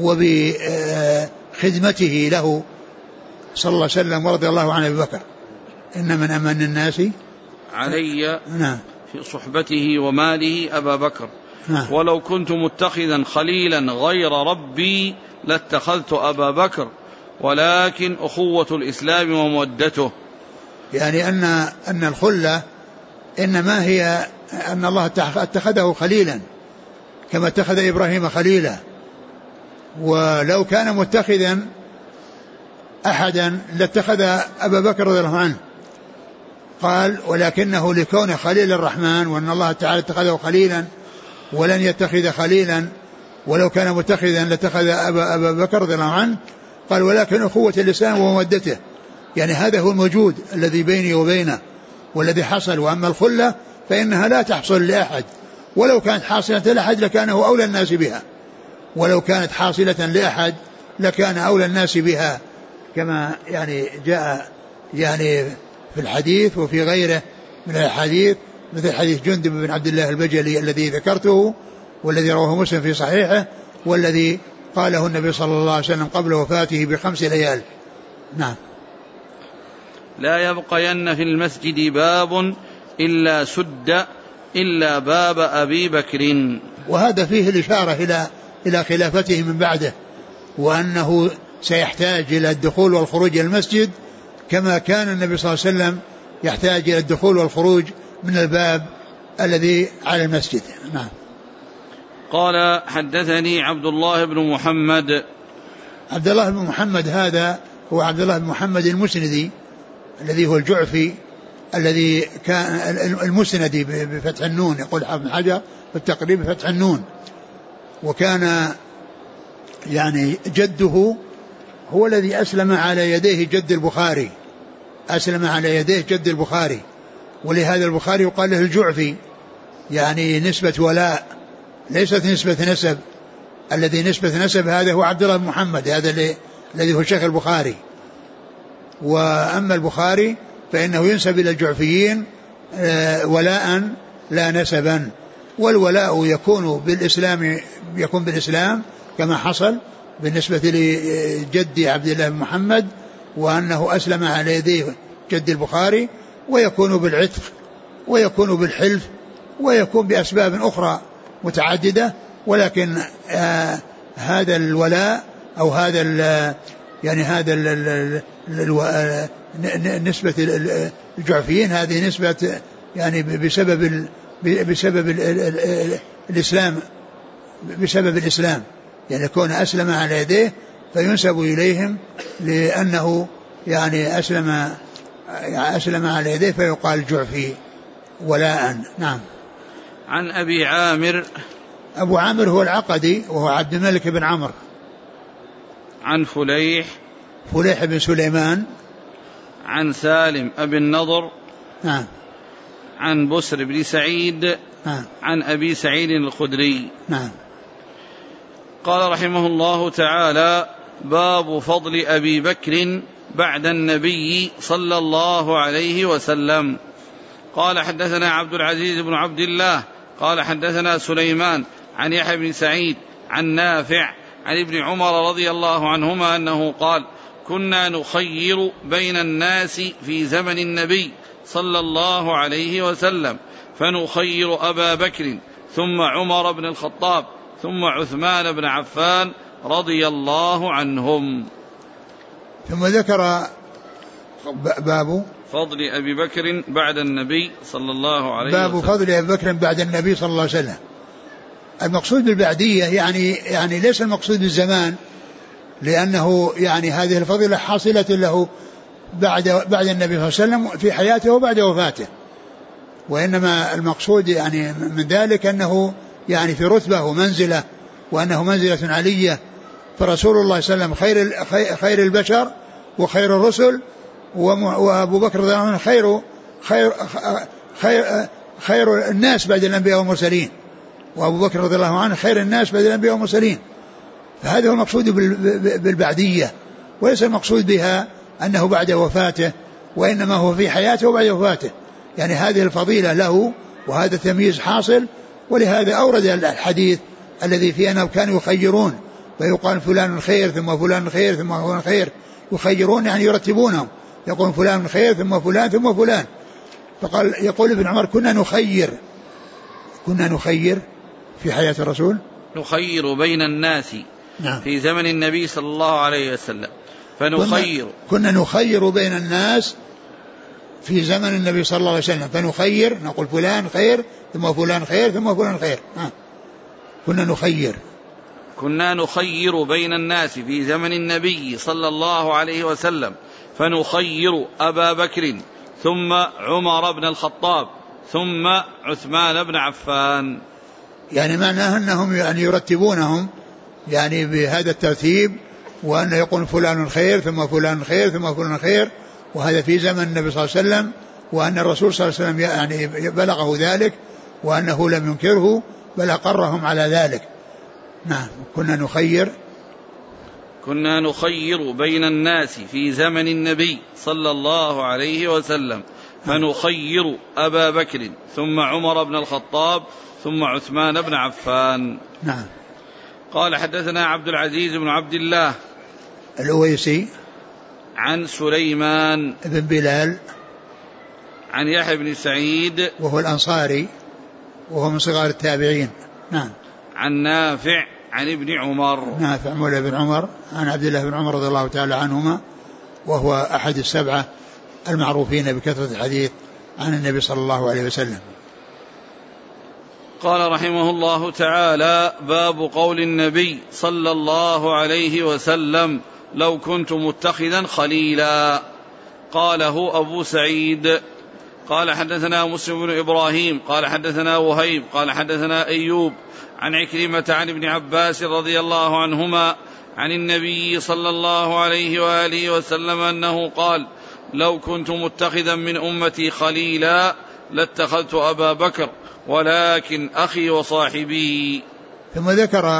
وبخدمته له صلى الله عليه وسلم ورضي الله عنه أبي بكر. إن من أمن الناس علي في صحبته وماله أبا بكر. ولو كنت متخذا خليلا غير ربي لاتخذت أبا بكر، ولكن أخوة الإسلام ومودته. يعني أن الخلة إنما هي أن الله اتخذه خليلا كما اتخذ إبراهيم خليلا. ولو كان متخذا أحدا لاتخذ أبا بكر رضي الله عنه. قال ولكنه لكونه خليل الرحمن، وأن الله تعالى اتخذه خليلا ولن يتخذ خليلا، ولو كان متخذا لاتخذ أبا بكر رضي الله عنه. قال ولكن أخوة الإسلام ومودته، يعني هذا هو الموجود الذي بيني وبينه والذي حصل. وأما الخلة فإنها لا تحصل لأحد، ولو كانت حاصلة لأحد لكان هو أولى الناس بها، ولو كانت حاصلة لأحد لكان أولى الناس بها، كما يعني جاء يعني في الحديث وفي غيره من الحديث، مثل حديث جندب بن عبد الله البجلي الذي ذكرته، والذي رواه مسلم في صحيحه، والذي قاله النبي صلى الله عليه وسلم قبل وفاته ب5 ليال. نعم. لا يبقين في المسجد باب إلا سد إلا باب أبي بكر. وهذا فيه الإشارة إلى خلافته من بعده، وأنه سيحتاج إلى الدخول والخروج إلى المسجد كما كان النبي صلى الله عليه وسلم يحتاج إلى الدخول والخروج من الباب الذي على المسجد. نعم. قال حدثني عبد الله بن محمد. عبد الله بن محمد هذا هو عبد الله بن محمد المسندي الذي هو الجعفي، الذي كان المسندي بفتح النون، يقول ابن حجر في التقريب بفتح النون. وكان يعني جده هو الذي أسلم على يديه جد البخاري، أسلم على يديه جد البخاري، ولهذا البخاري يقال له الجعفي، يعني نسبة ولاء ليست نسبة نسب. الذي نسبة نسب هذا هو عبد الله بن محمد، هذا الذي هو شيخ البخاري. وأما البخاري فإنه ينسب إلى الجعفيين ولاء لا نسبا، والولاء يكون بالإسلام، يكون بالإسلام كما حصل بالنسبة لجدي عبد الله بن محمد، وأنه أسلم على يديه جد البخاري، ويكون بالعتق، ويكون بالحلف، ويكون بأسباب أخرى متعددة. ولكن هذا الولاء أو هذا يعني هذا نسبة الجعفيين هذه نسبة يعني بسبب الإسلام، بسبب الإسلام، يعني كون أسلم على يديه فينسب إليهم لأنه يعني أسلم على يديه فيقال جعفي ولاء. نعم. عن أبي عامر. أبو عامر هو العقدي وهو عبد الملك بن عمرو. عن فليح بن سليمان. عن سالم أبي النضر. نعم. عن بسر بن سعيد. نعم. عن أبي سعيد الخدري. نعم. قال رحمه الله تعالى: باب فضل أبي بكر بعد النبي صلى الله عليه وسلم. قال حدثنا عبد العزيز بن عبد الله قال حدثنا سليمان عن يحيى بن سعيد عن نافع عن ابن عمر رضي الله عنهما أنه قال: كنا نخير بين الناس في زمن النبي صلى الله عليه وسلم، فنخير أبا بكر ثم عمر بن الخطاب ثم عثمان بن عفان رضي الله عنهم. ثم ذكر باب فضل أبي بكر بعد النبي صلى الله عليه وسلم. باب فضل أبي بكر بعد النبي صلى الله عليه وسلم. المقصود بالبعدية يعني ليس المقصود بالزمان، لأنه يعني هذه الفضيلة حاصلة له بعد النبي صلى الله عليه وسلم في حياته وبعد وفاته، وإنما المقصود يعني من ذلك أنه يعني في رتبة ومنزلة، وأنه منزلة علية. فرسول الله صلى الله عليه وسلم خير البشر وخير الرسل، وأبو بكر رضي الله عنه خير الناس بعد الأنبياء والمرسلين، وأبو بكر رضي الله عنه خير الناس بعد الأنبياء والمرسلين. فهذا هو المقصود بالبعدية، وليس المقصود بها أنه بعد وفاته، وإنما هو في حياته وبعد وفاته. يعني هذه الفضيلة له وهذا التمييز حاصل، ولهذا أورد الحديث الذي فيه أنهم كانوا يخيرون، ويقال فلان خير ثم فلان خير ثم فلان خير، يخيرون يعني يرتبونهم، يقول فلان خير ثم فلان ثم فلان. فقال يقول ابن عمر: كنا نخير في حياة الرسول، نخير بين الناس. نعم. في زمن النبي صلى الله عليه وسلم، فنخير كنا نخير بين الناس في زمن النبي صلى الله عليه وسلم، فنخير نقول فلان خير ثم فلان خير ثم فلان خير. كنا نخير بين الناس في زمن النبي صلى الله عليه وسلم، فنخير أبا بكر ثم عمر بن الخطاب ثم عثمان بن عفان. يعني معناه أنهم يعني يرتبونهم يعني بهذا الترتيب، وأن يقول فلان خير ثم فلان خير ثم فلان خير، وهذا في زمن النبي صلى الله عليه وسلم، وأن الرسول صلى الله عليه وسلم يعني بلغه ذلك، وأنه لم ينكره بل أقرهم على ذلك. نعم. كنا نخير بين الناس في زمن النبي صلى الله عليه وسلم، فنخير أبا بكر ثم عمر بن الخطاب ثم عثمان بن عفان. نعم. قال حدثنا عبد العزيز بن عبد الله الأويسي عن سليمان بن بلال عن يحيى بن سعيد وهو الأنصاري وهو من صغار التابعين. نعم. عن نافع عن ابن عمر. نافع مولى بن عمر عن عبد الله بن عمر رضي الله تعالى عنهما، وهو أحد السبعة المعروفين بكثرة الحديث عن النبي صلى الله عليه وسلم. قال رحمه الله تعالى: باب قول النبي صلى الله عليه وسلم: لو كنت متخذا خليلا. قاله أبو سعيد. قال حدثنا مسلم بن إبراهيم قال حدثنا وهيب قال حدثنا أيوب عن عكرمة عن ابن عباس رضي الله عنهما عن النبي صلى الله عليه وآله وسلم أنه قال: لو كنت متخذا من أمتي خليلا لاتخذت أبا بكر، ولكن أخي وصاحبي. ثم ذكر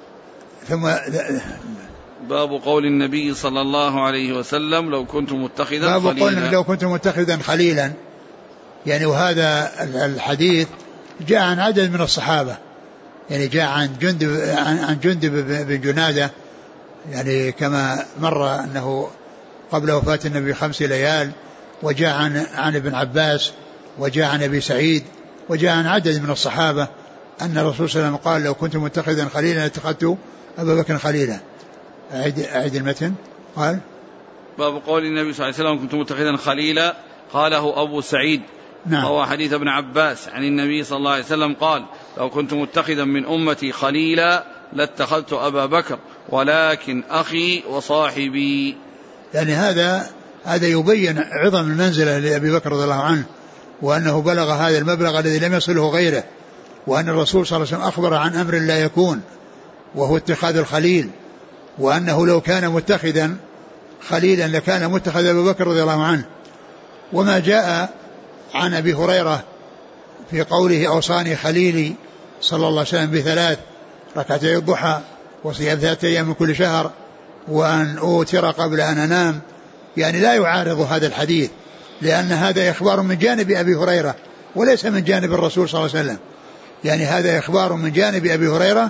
باب قول النبي صلى الله عليه وسلم: لو كنت متخذا خليلا. باب قول لو كنت متخذا خليلا، يعني وهذا الحديث جاء عن عدد من الصحابة، يعني جاء عن جندب بن جنادة، يعني كما مر أنه قبل وفاة النبي 5 ليال، وجاء عن ابن عباس، وجاء عن أبي سعيد، وجاء عن عدد من الصحابة أن الرسول صلى الله عليه وسلم قال: لو كنت متخذا خليلا لاتخذت أبا بكر خليلا. أعيد المتن. قال: باب قول النبي صلى الله عليه وسلم: كنت متخذا خليلا. قاله أبو سعيد. نعم. وهو حديث ابن عباس عن النبي صلى الله عليه وسلم قال: لو كنت متخذا من أمتي خليلا لاتخذت أبا بكر ولكن أخي وصاحبي. يعني هذا يبين عظم المنزلة لأبي بكر رضي الله عنه، وأنه بلغ هذا المبلغ الذي لم يصله غيره، وأن الرسول صلى الله عليه وسلم أخبر عن أمر لا يكون وهو اتخاذ الخليل، وأنه لو كان متخذا خليلا لكان متخذ أبي بكر رضي الله عنه. وما جاء عن أبي هريرة في قوله أوصاني خليلي صلى الله عليه وسلم ب3 ركعتي الضحى وصيام 3 أيام من كل شهر وأن أوتر قبل أن أنام، يعني لا يعارض هذا الحديث، لأن هذا إخبار من جانب أبي هريرة وليس من جانب الرسول صلى الله عليه وسلم. يعني هذا إخبار من جانب أبي هريرة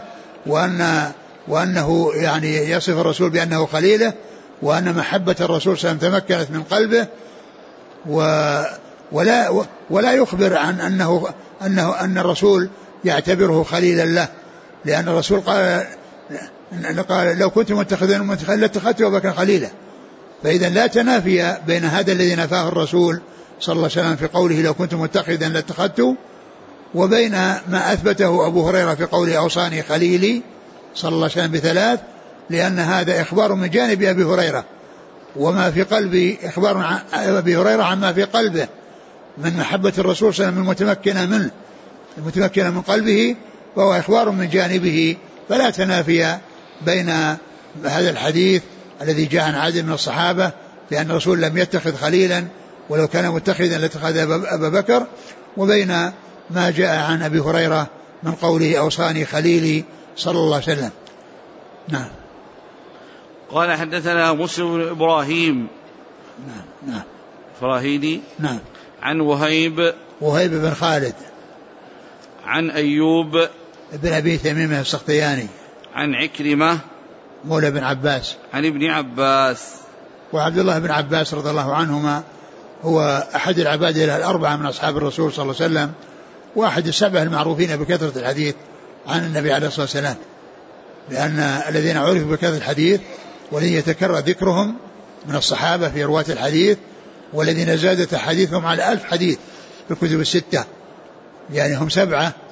وأنه يعني يصف الرسول بأنه خليله، وأن محبة الرسول صلى الله عليه وسلم تمكنت من قلبه، ولا يخبر عن أن الرسول يعتبره خليلا له، لأن الرسول قال لو كنت متخذا لاتخذت أبا بكر خليلا. فإذا لا تنافي بين هذا الذي نفاه الرسول صلى الله عليه وسلم في قوله لو كنت متخذا لاتخذته، وبين ما أثبته أبو هريرة في قوله أوصاني خليلي صلى الله عليه وسلم ب3، لأن هذا إخبار من جانب أبي هريرة، وما في قلبي إخبار عن أبي هريرة عما في قلبه من محبة الرسول صلى الله عليه وسلم المتمكنة من قلبه، وهو إخبار من جانبه. فلا تنافي بين هذا الحديث الذي جاء عن عدد من الصحابة بأن الرسول لم يتخذ خليلا ولو كان متخذا لاتخذ أبا بكر، وبين ما جاء عن أبي هريرة من قوله أوصاني خليلي صلى الله عليه وسلم. نعم. قال حدثنا مسلم بن إبراهيم نعم فراهيدي نعم عن وهيب بن خالد عن أيوب بن أبي تميم السختياني عن عكرمة مولى بن عباس عن ابن عباس. وعبد الله بن عباس رضي الله عنهما هو أحد العبادلة 4 من أصحاب الرسول صلى الله عليه وسلم، وأحد 7 المعروفين بكثرة الحديث عن النبي عليه الصلاة والسلام، لأن الذين عرفوا بكثرة الحديث والذين يتكرر ذكرهم من الصحابة في رواة الحديث، والذين زادت حديثهم على 1000 حديث في الكتب ال6، يعني هم 7،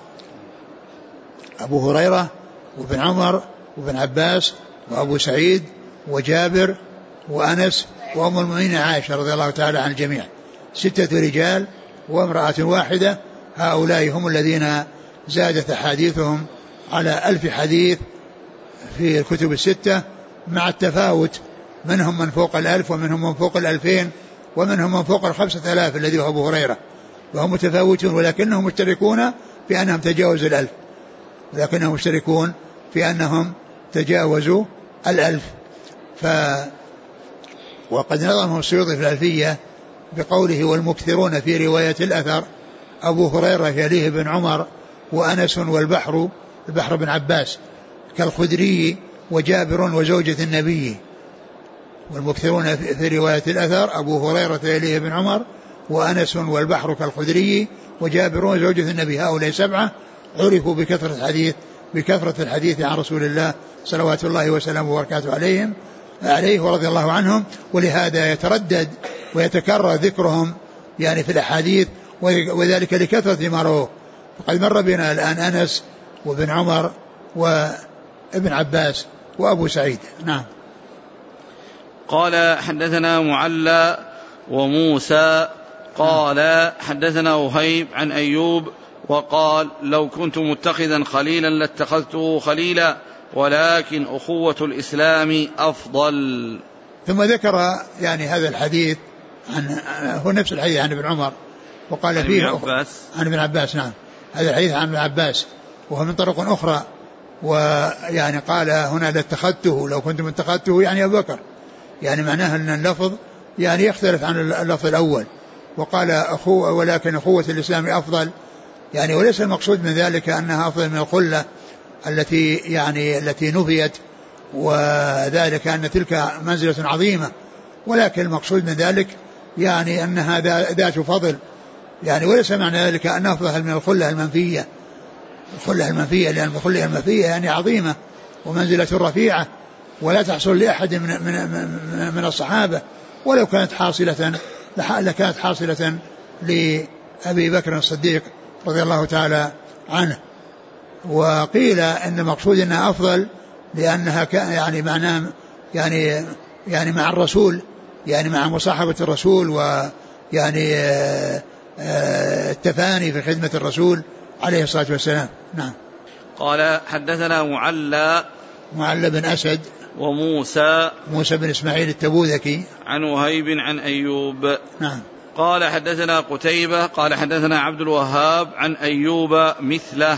أبو هريرة وابن عمر وابن عباس وأبو سعيد وجابر وأنس وأم المؤمنين عائشة رضي الله تعالى عن الجميع، 6 رجال وامرأة واحدة. هؤلاء هم الذين زادت حديثهم على 1000 حديث في الكتب ال6، مع التفاوت، منهم من فوق 1000 ومنهم من فوق 2000 ومنهم من فوق 5000 الذي هو أبو هريرة، وهم متفاوتون ولكنهم مشتركون في أنهم تجاوزوا 1000، ولكنهم مشتركون في أنهم تجاوزوا 1000. وقد نظمه السيوطي في الألفية بقوله والمكثرون في رواية الأثر أبو هريرة يليه بن عمر وأنس والبحر بن عباس كالخدري وجابر وزوجة النبي. والمكثرون في رواية الأثر أبو هريرة يليه بن عمر وأنس والبحر كالخدري وجابر وزوجة النبي. هؤلاء 7 عرفوا بكثرة الحديث عن رسول الله صلوات الله وسلامه وبركاته عليه ورضي الله عنهم، ولهذا يتردد ويتكرر ذكرهم يعني في الأحاديث، وذلك لكثرة ما رواه. فقد مر بنا الآن أنس وابن عمر وابن عباس وأبو سعيد. نعم. قال حدثنا معلى وموسى قال حدثنا وهيب عن أيوب وقال لو كنت متخذا خليلا لاتخذته خليلا ولكن أخوة الإسلام أفضل. ثم ذكر يعني هذا الحديث هو نفس الحديث عن ابن عمر، وقال فيه عن ابن عباس. نعم، هذا الحديث عن ابن عباس وهو من طرق أخرى، ويعني قال هنا لاتخذته لو كنت متخذته يعني أبو بكر، يعني معناه أن اللفظ يعني يختلف عن اللفظ الأول. وقال ولكن أخوة الإسلام أفضل، يعني وليس المقصود من ذلك أنها أفضل من الخلة التي نفيت، وذلك أن تلك منزلة عظيمة، ولكن المقصود من ذلك يعني أنها ذات فضل، يعني وليس معنى ذلك أن أفضل من الخلة المنفية، لأن الخلة المنفية يعني عظيمة ومنزلة رفيعة ولا تحصل لأحد من الصحابة، ولو كانت حاصلة لكانت حاصلة لأبي بكر الصديق رضي الله تعالى عنه. وقيل إن المقصود أنها أفضل لأنها يعني معناه يعني مع الرسول، يعني مع مصاحبة الرسول، ويعني التفاني في خدمة الرسول عليه الصلاة والسلام. نعم. قال حدثنا معلى بن أسد موسى بن إسماعيل التبوذكي عن وهيب عن أيوب. نعم. قال حدثنا قتيبة قال حدثنا عبد الوهاب عن أيوب مثله.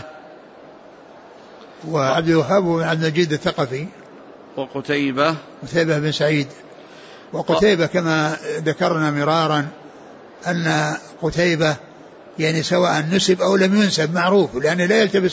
وعبد الوهاب بن عبد المجيد الثقفي. وقتيبة بن سعيد. وقتيبة كما ذكرنا مرارا أن قتيبة يعني سواء نسب أو لم ينسب معروف، لأنه لا يلتبس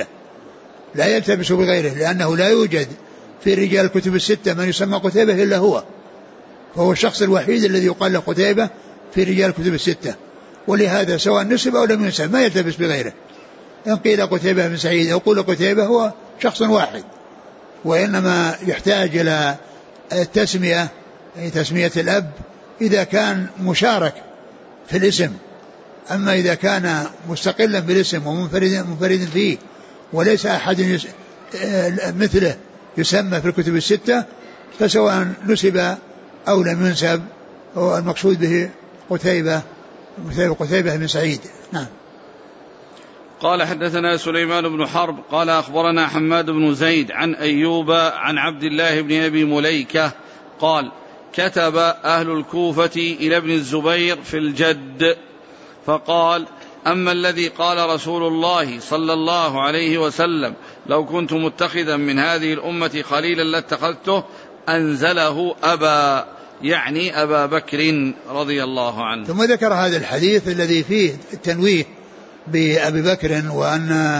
بغيره لأنه لا يوجد في رجال الكتب الستة من يسمى قتيبة إلا هو، فهو الشخص الوحيد الذي يقال له قتيبة في رجال الكتب الستة، ولهذا سواء نسب أو لم ينسب ما يلتبس بغيره. إن قيل قتيبة بن سعيد أو قيل قتيبة هو شخص واحد، وإنما يحتاج إلى التسمية، تسمية الأب إذا كان مشارك في الاسم. أما إذا كان مستقلا بالاسم ومنفرد فيه وليس أحد مثله يسمى في الكتب الستة، فسواء نسب أو لم ينسب هو المقصود به قتيبة بن سعيد. نعم. قال حدثنا سليمان بن حرب قال أخبرنا حماد بن زيد عن أيوب عن عبد الله بن أبي مليكة قال كتب أهل الكوفة إلى ابن الزبير في الجد فقال أما الذي قال رسول الله صلى الله عليه وسلم لو كنت متخذا من هذه الأمة خليلا لاتخذته أنزله أبا، يعني أبا بكر رضي الله عنه. ثم ذكر هذا الحديث الذي فيه التنويه بأبي بكر، وأن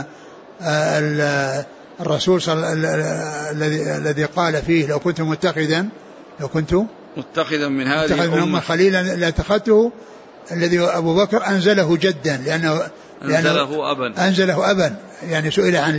الرسول الذي قال فيه لو كنت متخذا من هذه الأمة خليلا لاتخذته، الذي أبو بكر أنزله جدا لأنه أنزله أبا، يعني سئل عن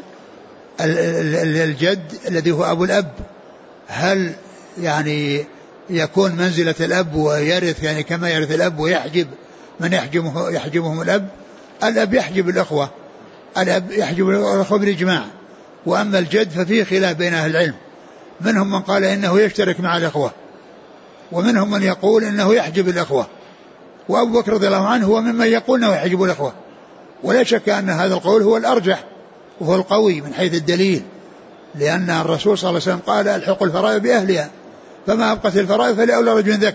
الجد الذي هو أبو الأب، هل يعني يكون منزلة الأب ويرث يعني كما يرث الأب ويحجب من يحجبهم الأب يحجب الأخوة، الأب يحجب الأخوة بالإجماع. وأما الجد ففيه خلاف بين أهل العلم، منهم من قال إنه يشترك مع الأخوة، ومنهم من يقول إنه يحجب الأخوة، وأبو بكر رضي الله عنه هو ممن يقول إنه يحجب الأخوة، ولا شك أن هذا القول هو الأرجح وهو القوي من حيث الدليل، لأن الرسول صلى الله عليه وسلم قال الحق الفرائض بأهلها فما أبقت الفرائض فلأولى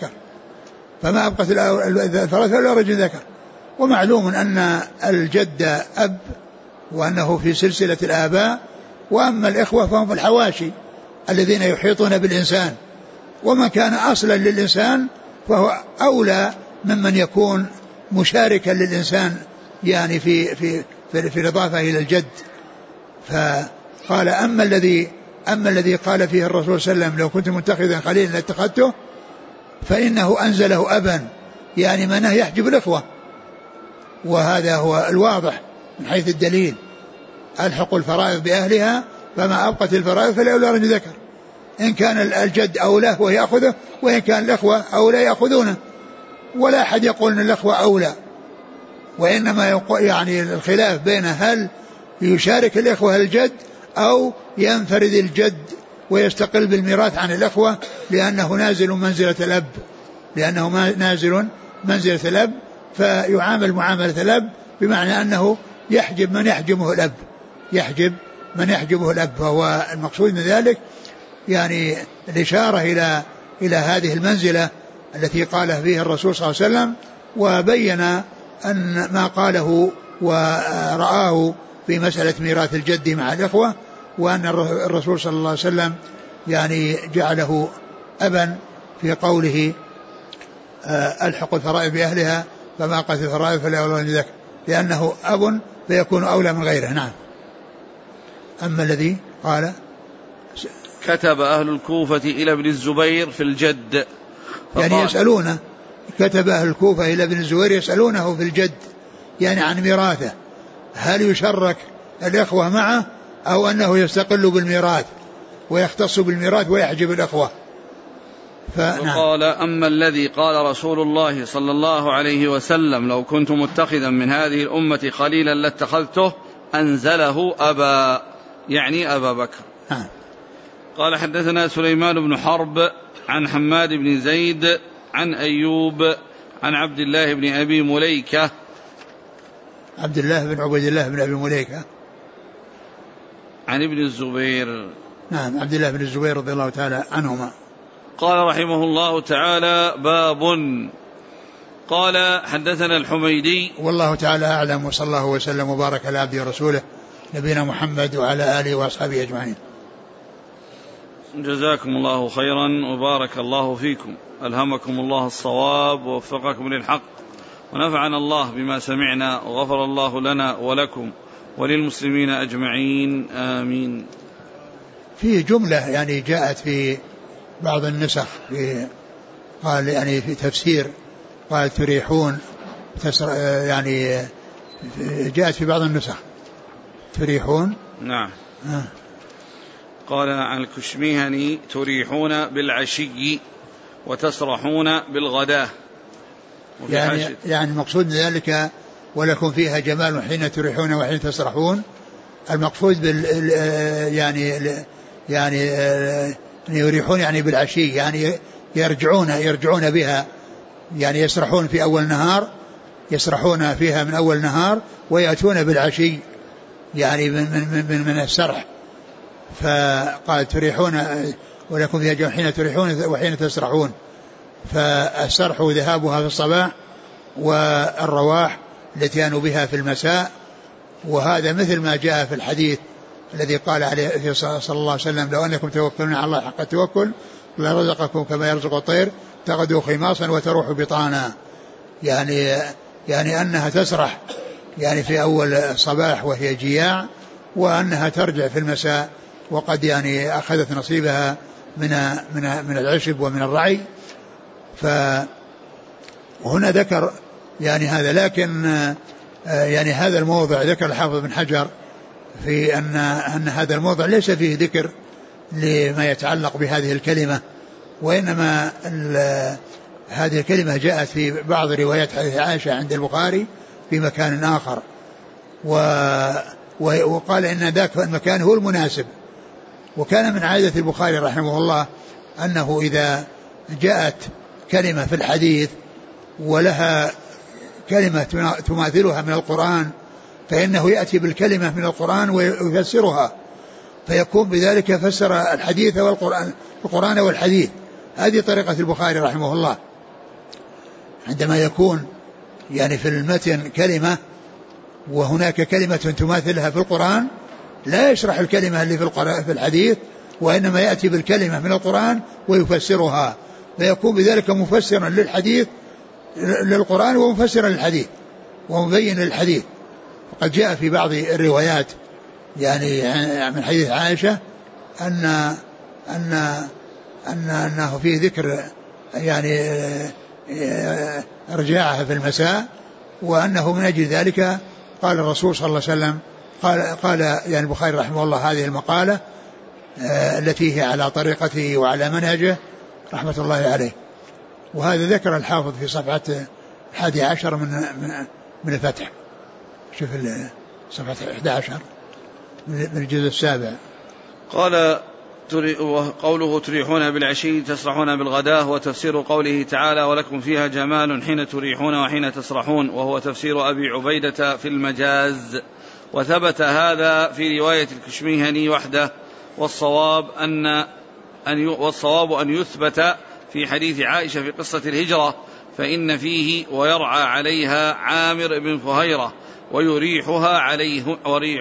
رجل ذكر. ومعلوم أن الجد أب وأنه في سلسلة الآباء، وأما الإخوة فهم الحواشي الذين يحيطون بالإنسان، ومن كان أصلا للإنسان فهو أولى ممن يكون مشاركا للإنسان يعني في الإضافة إلى الجد. فقال أما الذي قال فيه الرسول صلى الله عليه وسلم لو كنت متخذا خليلا لاتخذته، فإنه أنزله أبا، يعني منه يحجب الإخوة، وهذا هو الواضح من حيث الدليل، ألحق الفرائض بأهلها فما أبقت الفرائض فلأولى رجل ذكر، إن كان الجد أولى وهو يأخذه، وإن كان الأخوة أولى يأخذونه، ولا أحد يقول أن الأخوة أولى، وإنما يعني الخلاف بين هل يشارك الإخوة الجد أو ينفرد الجد ويستقل بالميراث عن الأخوة، لأنه نازل منزلة الأب فيعامل معاملة الأب، بمعنى أنه يحجب من يحجبه الأب، فهو المقصود من ذلك يعني الإشارة إلى هذه المنزلة التي قال فيها الرسول صلى الله عليه وسلم، وبين أن ما قاله ورآه في مسألة ميراث الجد مع الإخوة، وأن الرسول صلى الله عليه وسلم يعني جعله أبا في قوله ألحق الفرائض بأهلها فما أبقت الفرائض فلأولى رجل ذكر، لأنه أب فيكون أولى من غيره. نعم. أما الذي قال كتب أهل الكوفة إلى ابن الزبير في الجد، يعني يسألونه، كتب أهل الكوفة إلى ابن الزبير يسألونه في الجد يعني عن ميراثه، هل يشرك الإخوة معه أو أنه يستقل بالميراث ويختص بالميراث ويحجب الأخوة. فقال أما الذي قال رسول الله صلى الله عليه وسلم لو كنت متخذا من هذه الأمة خليلا لاتخذته أنزله أبا، يعني أبا بكر. قال حدثنا سليمان بن حرب عن حماد بن زيد عن أيوب عن عبد الله بن أبي مليكة، عبد الله بن عبيد الله بن أبي مليكة عن ابن الزبير، نعم عبد الله بن الزبير رضي الله تعالى عنهما. قال رحمه الله تعالى: باب. قال حدثنا الحميدي. والله تعالى أعلم، وصلى الله وسلم وبارك على عبده ورسوله نبينا محمد وعلى آله وأصحابه أجمعين. جزاكم الله خيرا وبارك الله فيكم، ألهمكم الله الصواب ووفقكم للحق، ونفعنا الله بما سمعنا، وغفر الله لنا ولكم وللمسلمين أجمعين، آمين. في جملة يعني جاءت في بعض النسخ قال يعني في تفسير قال تريحون، يعني جاءت في بعض النسخ تريحون. نعم. قال عن الكشميهني: تريحون بالعشي وتسرحون بالغداة. يعني المقصود من ذلك ولكم فيها جمال حين تريحون وحين تسرحون. المقصود يعني يريحون يعني بالعشي، يعني يرجعون بها، يعني يسرحون في أول نهار، يسرحون فيها من أول نهار ويأتون بالعشي يعني من السرح. فقال تريحون ولكم فيها جمال حين تريحون وحين تسرحون. فالسرح ذهابها في الصباح، والرواح الاتيان بها في المساء. وهذا مثل ما جاء في الحديث الذي قال عليه صلى الله عليه وسلم: لو أنكم توكلون على الله حق التوكل لرزقكم كما يرزق الطير تغدو خماصا وتروح بطانا. يعني أنها تسرح يعني في أول الصباح وهي جياع، وأنها ترجع في المساء وقد يعني أخذت نصيبها من العشب ومن الرعي. فهنا ذكر يعني هذا، لكن يعني هذا الموضع ذكر الحافظ بن حجر في أن هذا الموضع ليس فيه ذكر لما يتعلق بهذه الكلمة، وإنما هذه الكلمة جاءت في بعض روايات حديث عائشة عند البخاري في مكان آخر، وقال إن ذاك المكان هو المناسب. وكان من عادة البخاري رحمه الله أنه إذا جاءت كلمة في الحديث ولها كلمة تماثلها من القرآن فإنه يأتي بالكلمة من القرآن ويفسرها، فيكون بذلك فسر الحديث والقرآن والحديث. هذه طريقة البخاري رحمه الله، عندما يكون يعني في المتن كلمة وهناك كلمة تماثلها في القرآن لا يشرح الكلمة اللي في الحديث، وإنما يأتي بالكلمة من القرآن ويفسرها، فيكون بذلك مفسرا للحديث للقرآن ومفسرا للحديث ومبين للحديث. وقد جاء في بعض الروايات يعني من حديث عائشة أنه فيه ذكر يعني رجاعها في المساء، وأنه من أجل ذلك قال الرسول صلى الله عليه وسلم قال يعني البخاري رحمه الله هذه المقالة التي هي على طريقته وعلى منهجه رحمة الله عليه. وهذا ذكر الحافظ في صفحة 11 من الفتح. شوف صفحة 11 من الجزء السابع. قال قوله تريحون بالعشي تسرحون بالغداة، وتفسير قوله تعالى: ولكم فيها جمال حين تريحون وحين تسرحون، وهو تفسير أبي عبيدة في المجاز. وثبت هذا في رواية الكشميهني وحده، والصواب أن يثبت في حديث عائشة في قصة الهجرة، فإن فيه: ويرعى عليها عامر بن فهيرة ويريحها عليه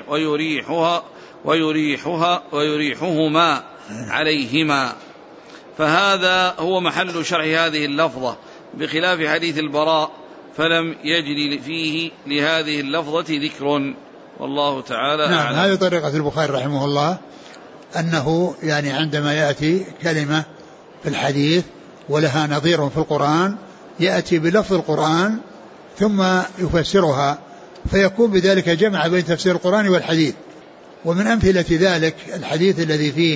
ويريحهما عليهما. فهذا هو محل شرح هذه اللفظة، بخلاف حديث البراء فلم يجري فيه لهذه اللفظة ذكر، والله تعالى أعلم. نعم، هذه طريقة البخاري رحمه الله، أنه يعني عندما يأتي كلمة في الحديث ولها نظير في القرآن يأتي بلفظ القرآن ثم يفسرها، فيكون بذلك جمع بين تفسير القرآن والحديث. ومن أمثلة ذلك الحديث الذي فيه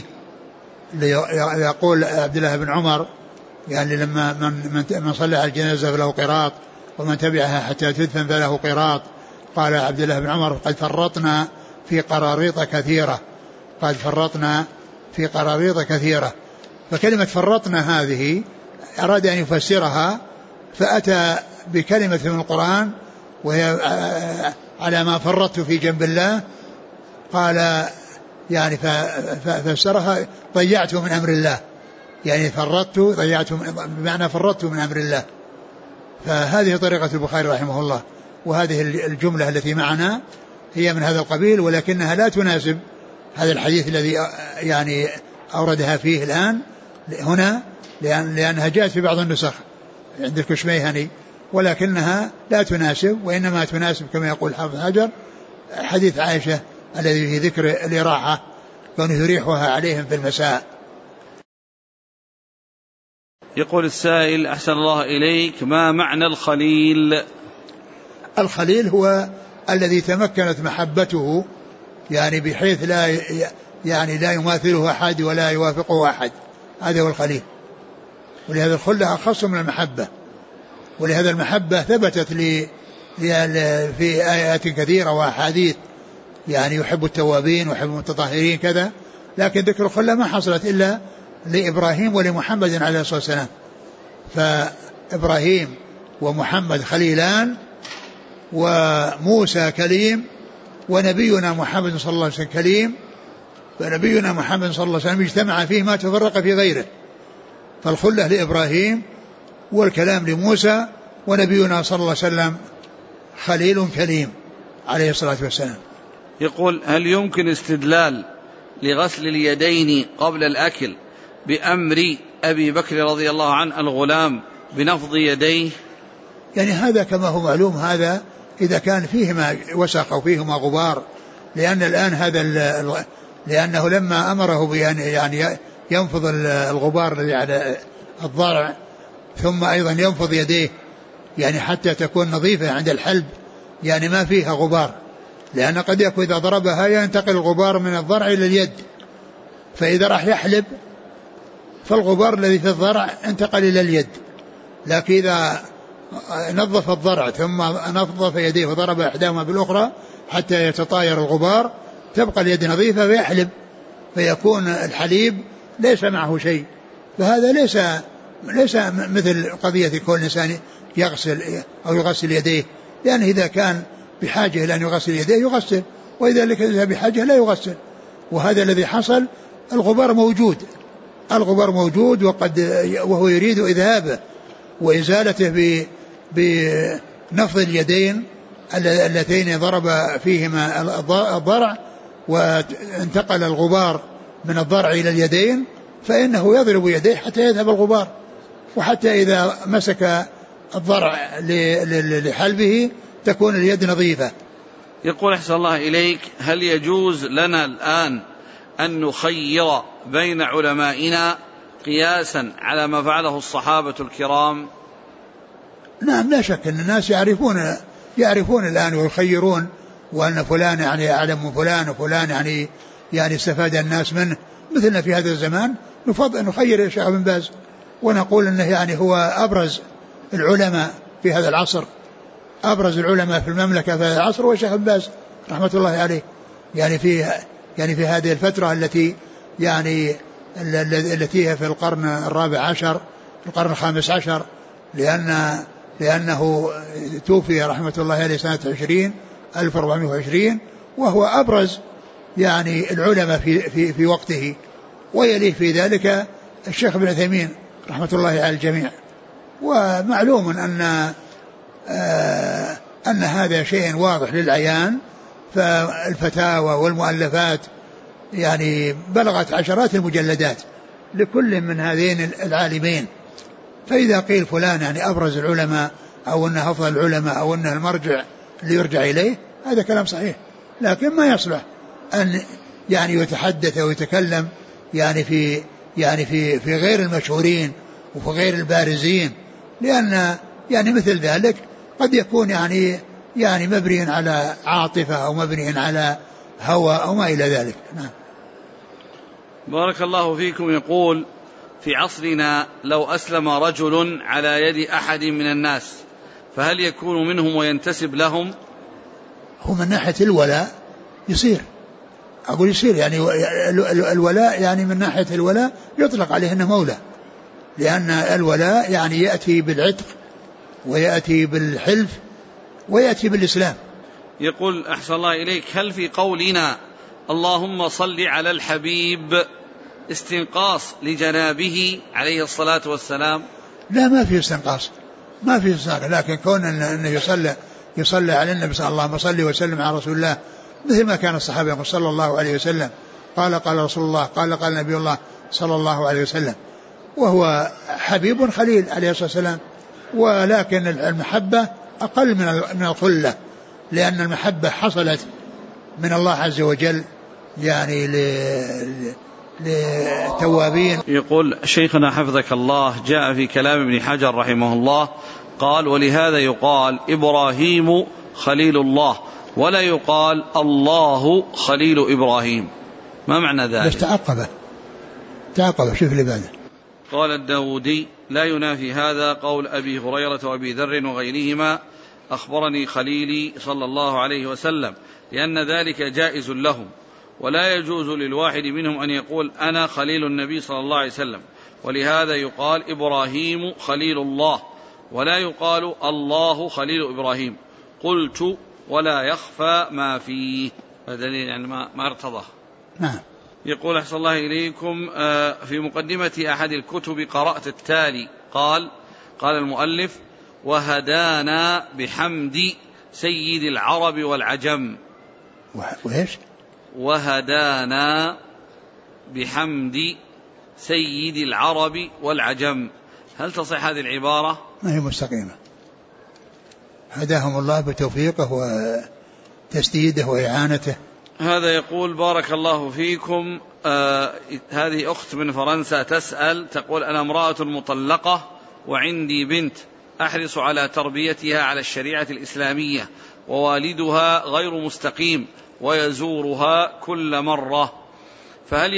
يقول عبد الله بن عمر يعني لما من صلى على الجنازة فله قراط ومن تبعها حتى تدفن فله قراط. قال عبد الله بن عمر: قد فرطنا في قراريط كثيرة، قد فرطنا في قراريط كثيرة. فكلمة فرطنا هذه أراد أن يفسرها فأتى بكلمة من القرآن وهي على ما فرطت في جنب الله، قال يعني فسرها ضيعت من أمر الله، يعني ضيعت بمعنى فرطت من أمر الله. فهذه طريقة البخاري رحمه الله. وهذه الجملة التي معنا هي من هذا القبيل، ولكنها لا تناسب هذا الحديث الذي يعني أوردها فيه الآن هنا، لأنها جاءت في بعض النسخ عند الكشميهني، ولكنها لا تناسب، وإنما تناسب كما يقول حافظ حجر حديث عائشة الذي في ذكر الإراحة كونه يريحها عليهم في المساء. يقول السائل أحسن الله إليك، ما معنى الخليل؟ الخليل هو الذي تمكنت محبته يعني بحيث لا يماثله أحد ولا يوافقه أحد، هذا هو الخليل. ولهذا الخلة أخص من المحبة، ولهذا المحبة ثبتت في آيات كثيرة وأحاديث، يعني يحب التوابين ويحب المتطهرين كذا، لكن ذكر الخلة ما حصلت إلا لإبراهيم ولمحمد عليه الصلاة والسلام. فإبراهيم ومحمد خليلان، وموسى كليم، ونبينا محمد صلى الله عليه وسلم كليم. فنبينا محمد صلى الله عليه وسلم اجتمع فيه ما تفرق في غيره، فالخلة لإبراهيم والكلام لموسى، ونبينا صلى الله عليه وسلم خليل كليم عليه الصلاة والسلام. يقول هل يمكن استدلال لغسل اليدين قبل الأكل بأمر أبي بكر رضي الله عنه الغلام بنفض يديه؟ يعني هذا كما هو معلوم، هذا إذا كان فيهما وسخ أو فيهما غبار، لأن الآن لأنه لما أمره بأن يعني ينفض الغبار الذي على الضرع، ثم أيضا ينفض يديه يعني حتى تكون نظيفة عند الحلب، يعني ما فيها غبار، لأن قد يكون إذا ضربها ينتقل الغبار من الضرع إلى اليد، فإذا راح يحلب فالغبار الذي في الضرع انتقل إلى اليد. لكن إذا نظف الضرع ثم نظف يديه وضرب إحداهما بالأخرى حتى يتطاير الغبار، تبقى اليد نظيفة فيحلب، فيكون الحليب ليس معه شيء. فهذا ليس مثل قضية كل إنسان يغسل أو يغسل يديه، لأن إذا كان بحاجة إلى أن يغسل يديه يغسل، وإذا كان بحاجة لا يغسل. وهذا الذي حصل، الغبار موجود وهو يريد إذهابه وإزالته بنفض اليدين اللتين ضرب فيهما الضرع، وانتقل الغبار من الضرع إلى اليدين، فإنه يضرب يديه حتى يذهب الغبار، وحتى إذا مسك الضرع لحلبه تكون اليد نظيفة. يقول أحسن الله إليك، هل يجوز لنا الآن أن نخير بين علمائنا قياسا على ما فعله الصحابة الكرام؟ نعم، لا شك أن الناس يعرفون الآن ويخيرون، وأن فلان يعني أعلم من فلان، وفلان يعني استفاد الناس منه. مثلنا في هذا الزمان نفضل نخير الشيخ ابن باز، ونقول أنه يعني هو أبرز العلماء في هذا العصر، أبرز العلماء في المملكة في هذا العصر هو الشيخ ابن باز رحمة الله عليه، يعني في هذه الفترة التي هي في القرن الرابع عشر، القرن الخامس عشر، لأنه توفي رحمة الله عليه سنة 1420، وهو أبرز يعني العلماء في وقته. ويليه في ذلك الشيخ ابن عثيمين رحمة الله على الجميع. ومعلوم أن هذا شيء واضح للعيان، فالفتاوى والمؤلفات يعني بلغت عشرات المجلدات لكل من هذين العالمين. فإذا قيل فلان يعني أبرز العلماء أو أنه أفضل العلماء أو أنه المرجع اللي يرجع إليه، هذا كلام صحيح، لكن ما يصلح أن يعني يتحدث ويتكلم يعني في غير المشهورين وفي غير البارزين، لأن يعني مثل ذلك قد يكون يعني مبني على عاطفة أو مبني على هوى أو ما إلى ذلك. نعم. بارك الله فيكم. يقول في عصرنا لو أسلم رجل على يد أحد من الناس فهل يكون منهم وينتسب لهم؟ هو من ناحية الولاء يصير أقول يصير يعني الولاء يعني من ناحية الولاء يطلق عليه أنه مولى، لأن الولاء يعني يأتي بالعتق ويأتي بالحلف ويأتي بالإسلام. يقول أحسن الله إليك، هل في قولنا اللهم صل على الحبيب استنقاص لجنابه عليه الصلاة والسلام؟ لا، ما في استنقاص، ما في استنقاص، لكن كون أنه يصلي على النبي صلى الله عليه وسلم، صلى وسلم على رسول الله، مثل ما كان الصحابة يقول صلى الله عليه وسلم، قال رسول الله، قال نبي الله صلى الله عليه وسلم، وهو حبيب خليل عليه الصلاة والسلام. ولكن المحبة أقل من الخلة، لأن المحبة حصلت من الله عز وجل يعني للتوابين. يقول شيخنا حفظك الله، جاء في كلام ابن حجر رحمه الله قال: ولهذا يقال إبراهيم خليل الله ولا يقال الله خليل إبراهيم، ما معنى ذلك؟ بس تعقبه شوف اللي بعده. قال الداودي: لا ينافي هذا قول أبي هريرة وأبي ذر وغيرهما أخبرني خليلي صلى الله عليه وسلم، لأن ذلك جائز لهم، ولا يجوز للواحد منهم أن يقول أنا خليل النبي صلى الله عليه وسلم، ولهذا يقال إبراهيم خليل الله ولا يقال الله خليل إبراهيم. قلت: ولا يخفى ما فيه، دليل يعني ما ارتضاه. نعم. يقول أحسن الله إليكم، في مقدمة أحد الكتب قرأت التالي: قال المؤلف: وهدانا بحمد سيد العرب والعجم. وإيش؟ وهدانا بحمد سيد العرب والعجم. هل تصح هذه العبارة؟ ما هي مستقيمة. هداهم الله بتوفيقه وتسديده وإعانته. هذا يقول: بارك الله فيكم، هذه أخت من فرنسا تسأل، تقول: أنا امرأة مطلقة وعندي بنت أحرص على تربيتها على الشريعة الإسلامية، ووالدها غير مستقيم ويزورها كل مرة، فهل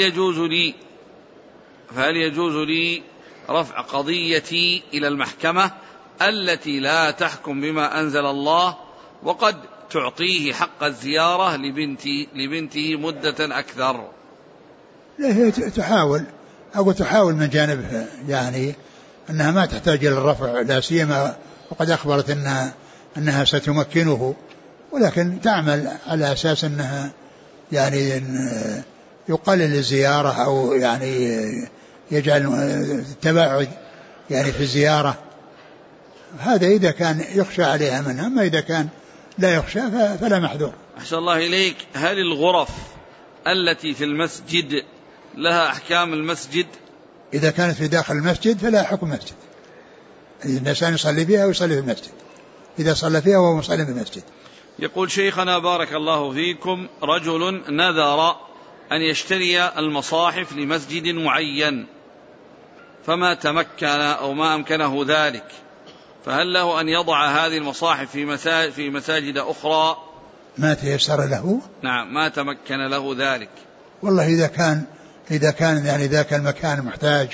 يجوز لي رفع قضيتي إلى المحكمة التي لا تحكم بما أنزل الله، وقد تعطيه حق الزيارة لبنته مدة أكثر؟ لا، هي تحاول من جانبها، يعني أنها ما تحتاج إلى الرفع، لا سيما وقد أخبرت أنها ستمكنه، ولكن تعمل على أساس أنها يعني يقلل الزيارة أو يعني يجعل التباعد يعني في الزيارة. هذا إذا كان يخشى عليها منها، أما إذا كان لا يخشى فلا محذور. أحسن الله إليك، هل الغرف التي في المسجد لها أحكام المسجد؟ إذا كانت في داخل المسجد فلا حكم مسجد، الإنسان يصلي فيها ويصلي في المسجد إذا صلى فيها وهو مصلي في المسجد. يقول شيخنا بارك الله فيكم: رجل نذر أن يشتري المصاحف لمسجد معين فما تمكن أو ما أمكنه ذلك، فهل له أن يضع هذه المصاحف في مساجد أخرى؟ ما تيسر له؟ نعم، ما تمكن له ذلك. والله إذا كان يعني ذاك المكان محتاج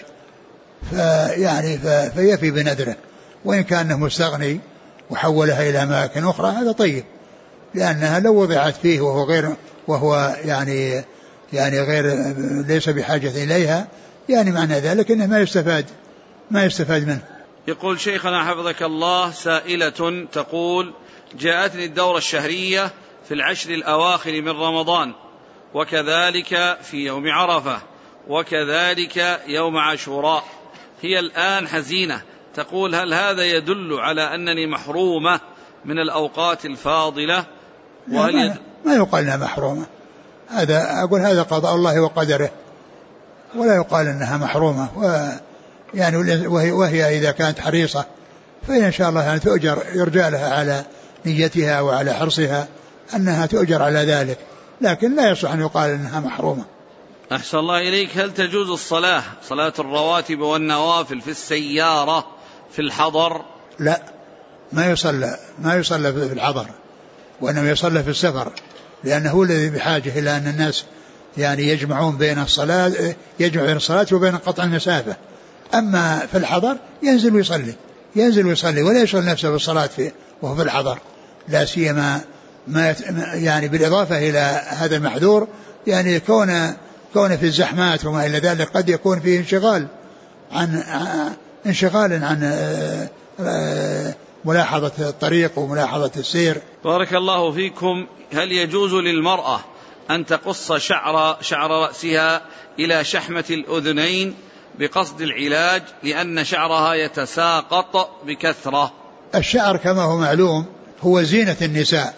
فيفي بنذره، وإن كان مستغني وحولها إلى أماكن أخرى هذا طيب، لأنها لو وضعت فيه وهو يعني غير ليس بحاجة إليها، يعني معنى ذلك أنه ما يستفاد منه. يقول شيخنا حفظك الله، سائلة تقول: جاءتني الدورة الشهرية في العشر الأواخر من رمضان، وكذلك في يوم عرفة، وكذلك يوم عاشوراء، هي الآن حزينة، تقول: هل هذا يدل على أنني محرومة من الأوقات الفاضلة؟ ما يقال أنها محرومة، هذا قضاء الله وقدره، ولا يقال أنها محرومة، وهي إذا كانت حريصة فإن شاء الله يعني تؤجر، يرجى لها على نيتها وعلى حرصها أنها تؤجر على ذلك، لكن لا يصح أن يقال أنها محرومة. أحسن الله إليك، هل تجوز صلاة الرواتب والنوافل في السيارة في الحضر؟ لا، ما يصلى في الحضر، وإنما يصلى في السفر، لأنه هو الذي بحاجة إلى أن الناس يعني يجمعون بين الصلاة وبين قطع المسافة. أما في الحضر ينزل ويصلي ولا يشغل نفسه بالصلاة وهو في الحضر، لا سيما يعني بالإضافة إلى هذا المحذور يعني كون في الزحمات وما إلى ذلك قد يكون فيه انشغال عن ملاحظة الطريق وملاحظة السير. بارك الله فيكم. هل يجوز للمرأة أن تقص شعر رأسها إلى شحمة الأذنين بقصد العلاج لأن شعرها يتساقط بكثرة؟ الشعر كما هو معلوم هو زينة النساء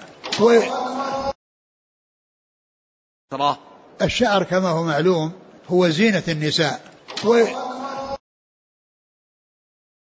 الشعر كما هو معلوم هو زينة النساء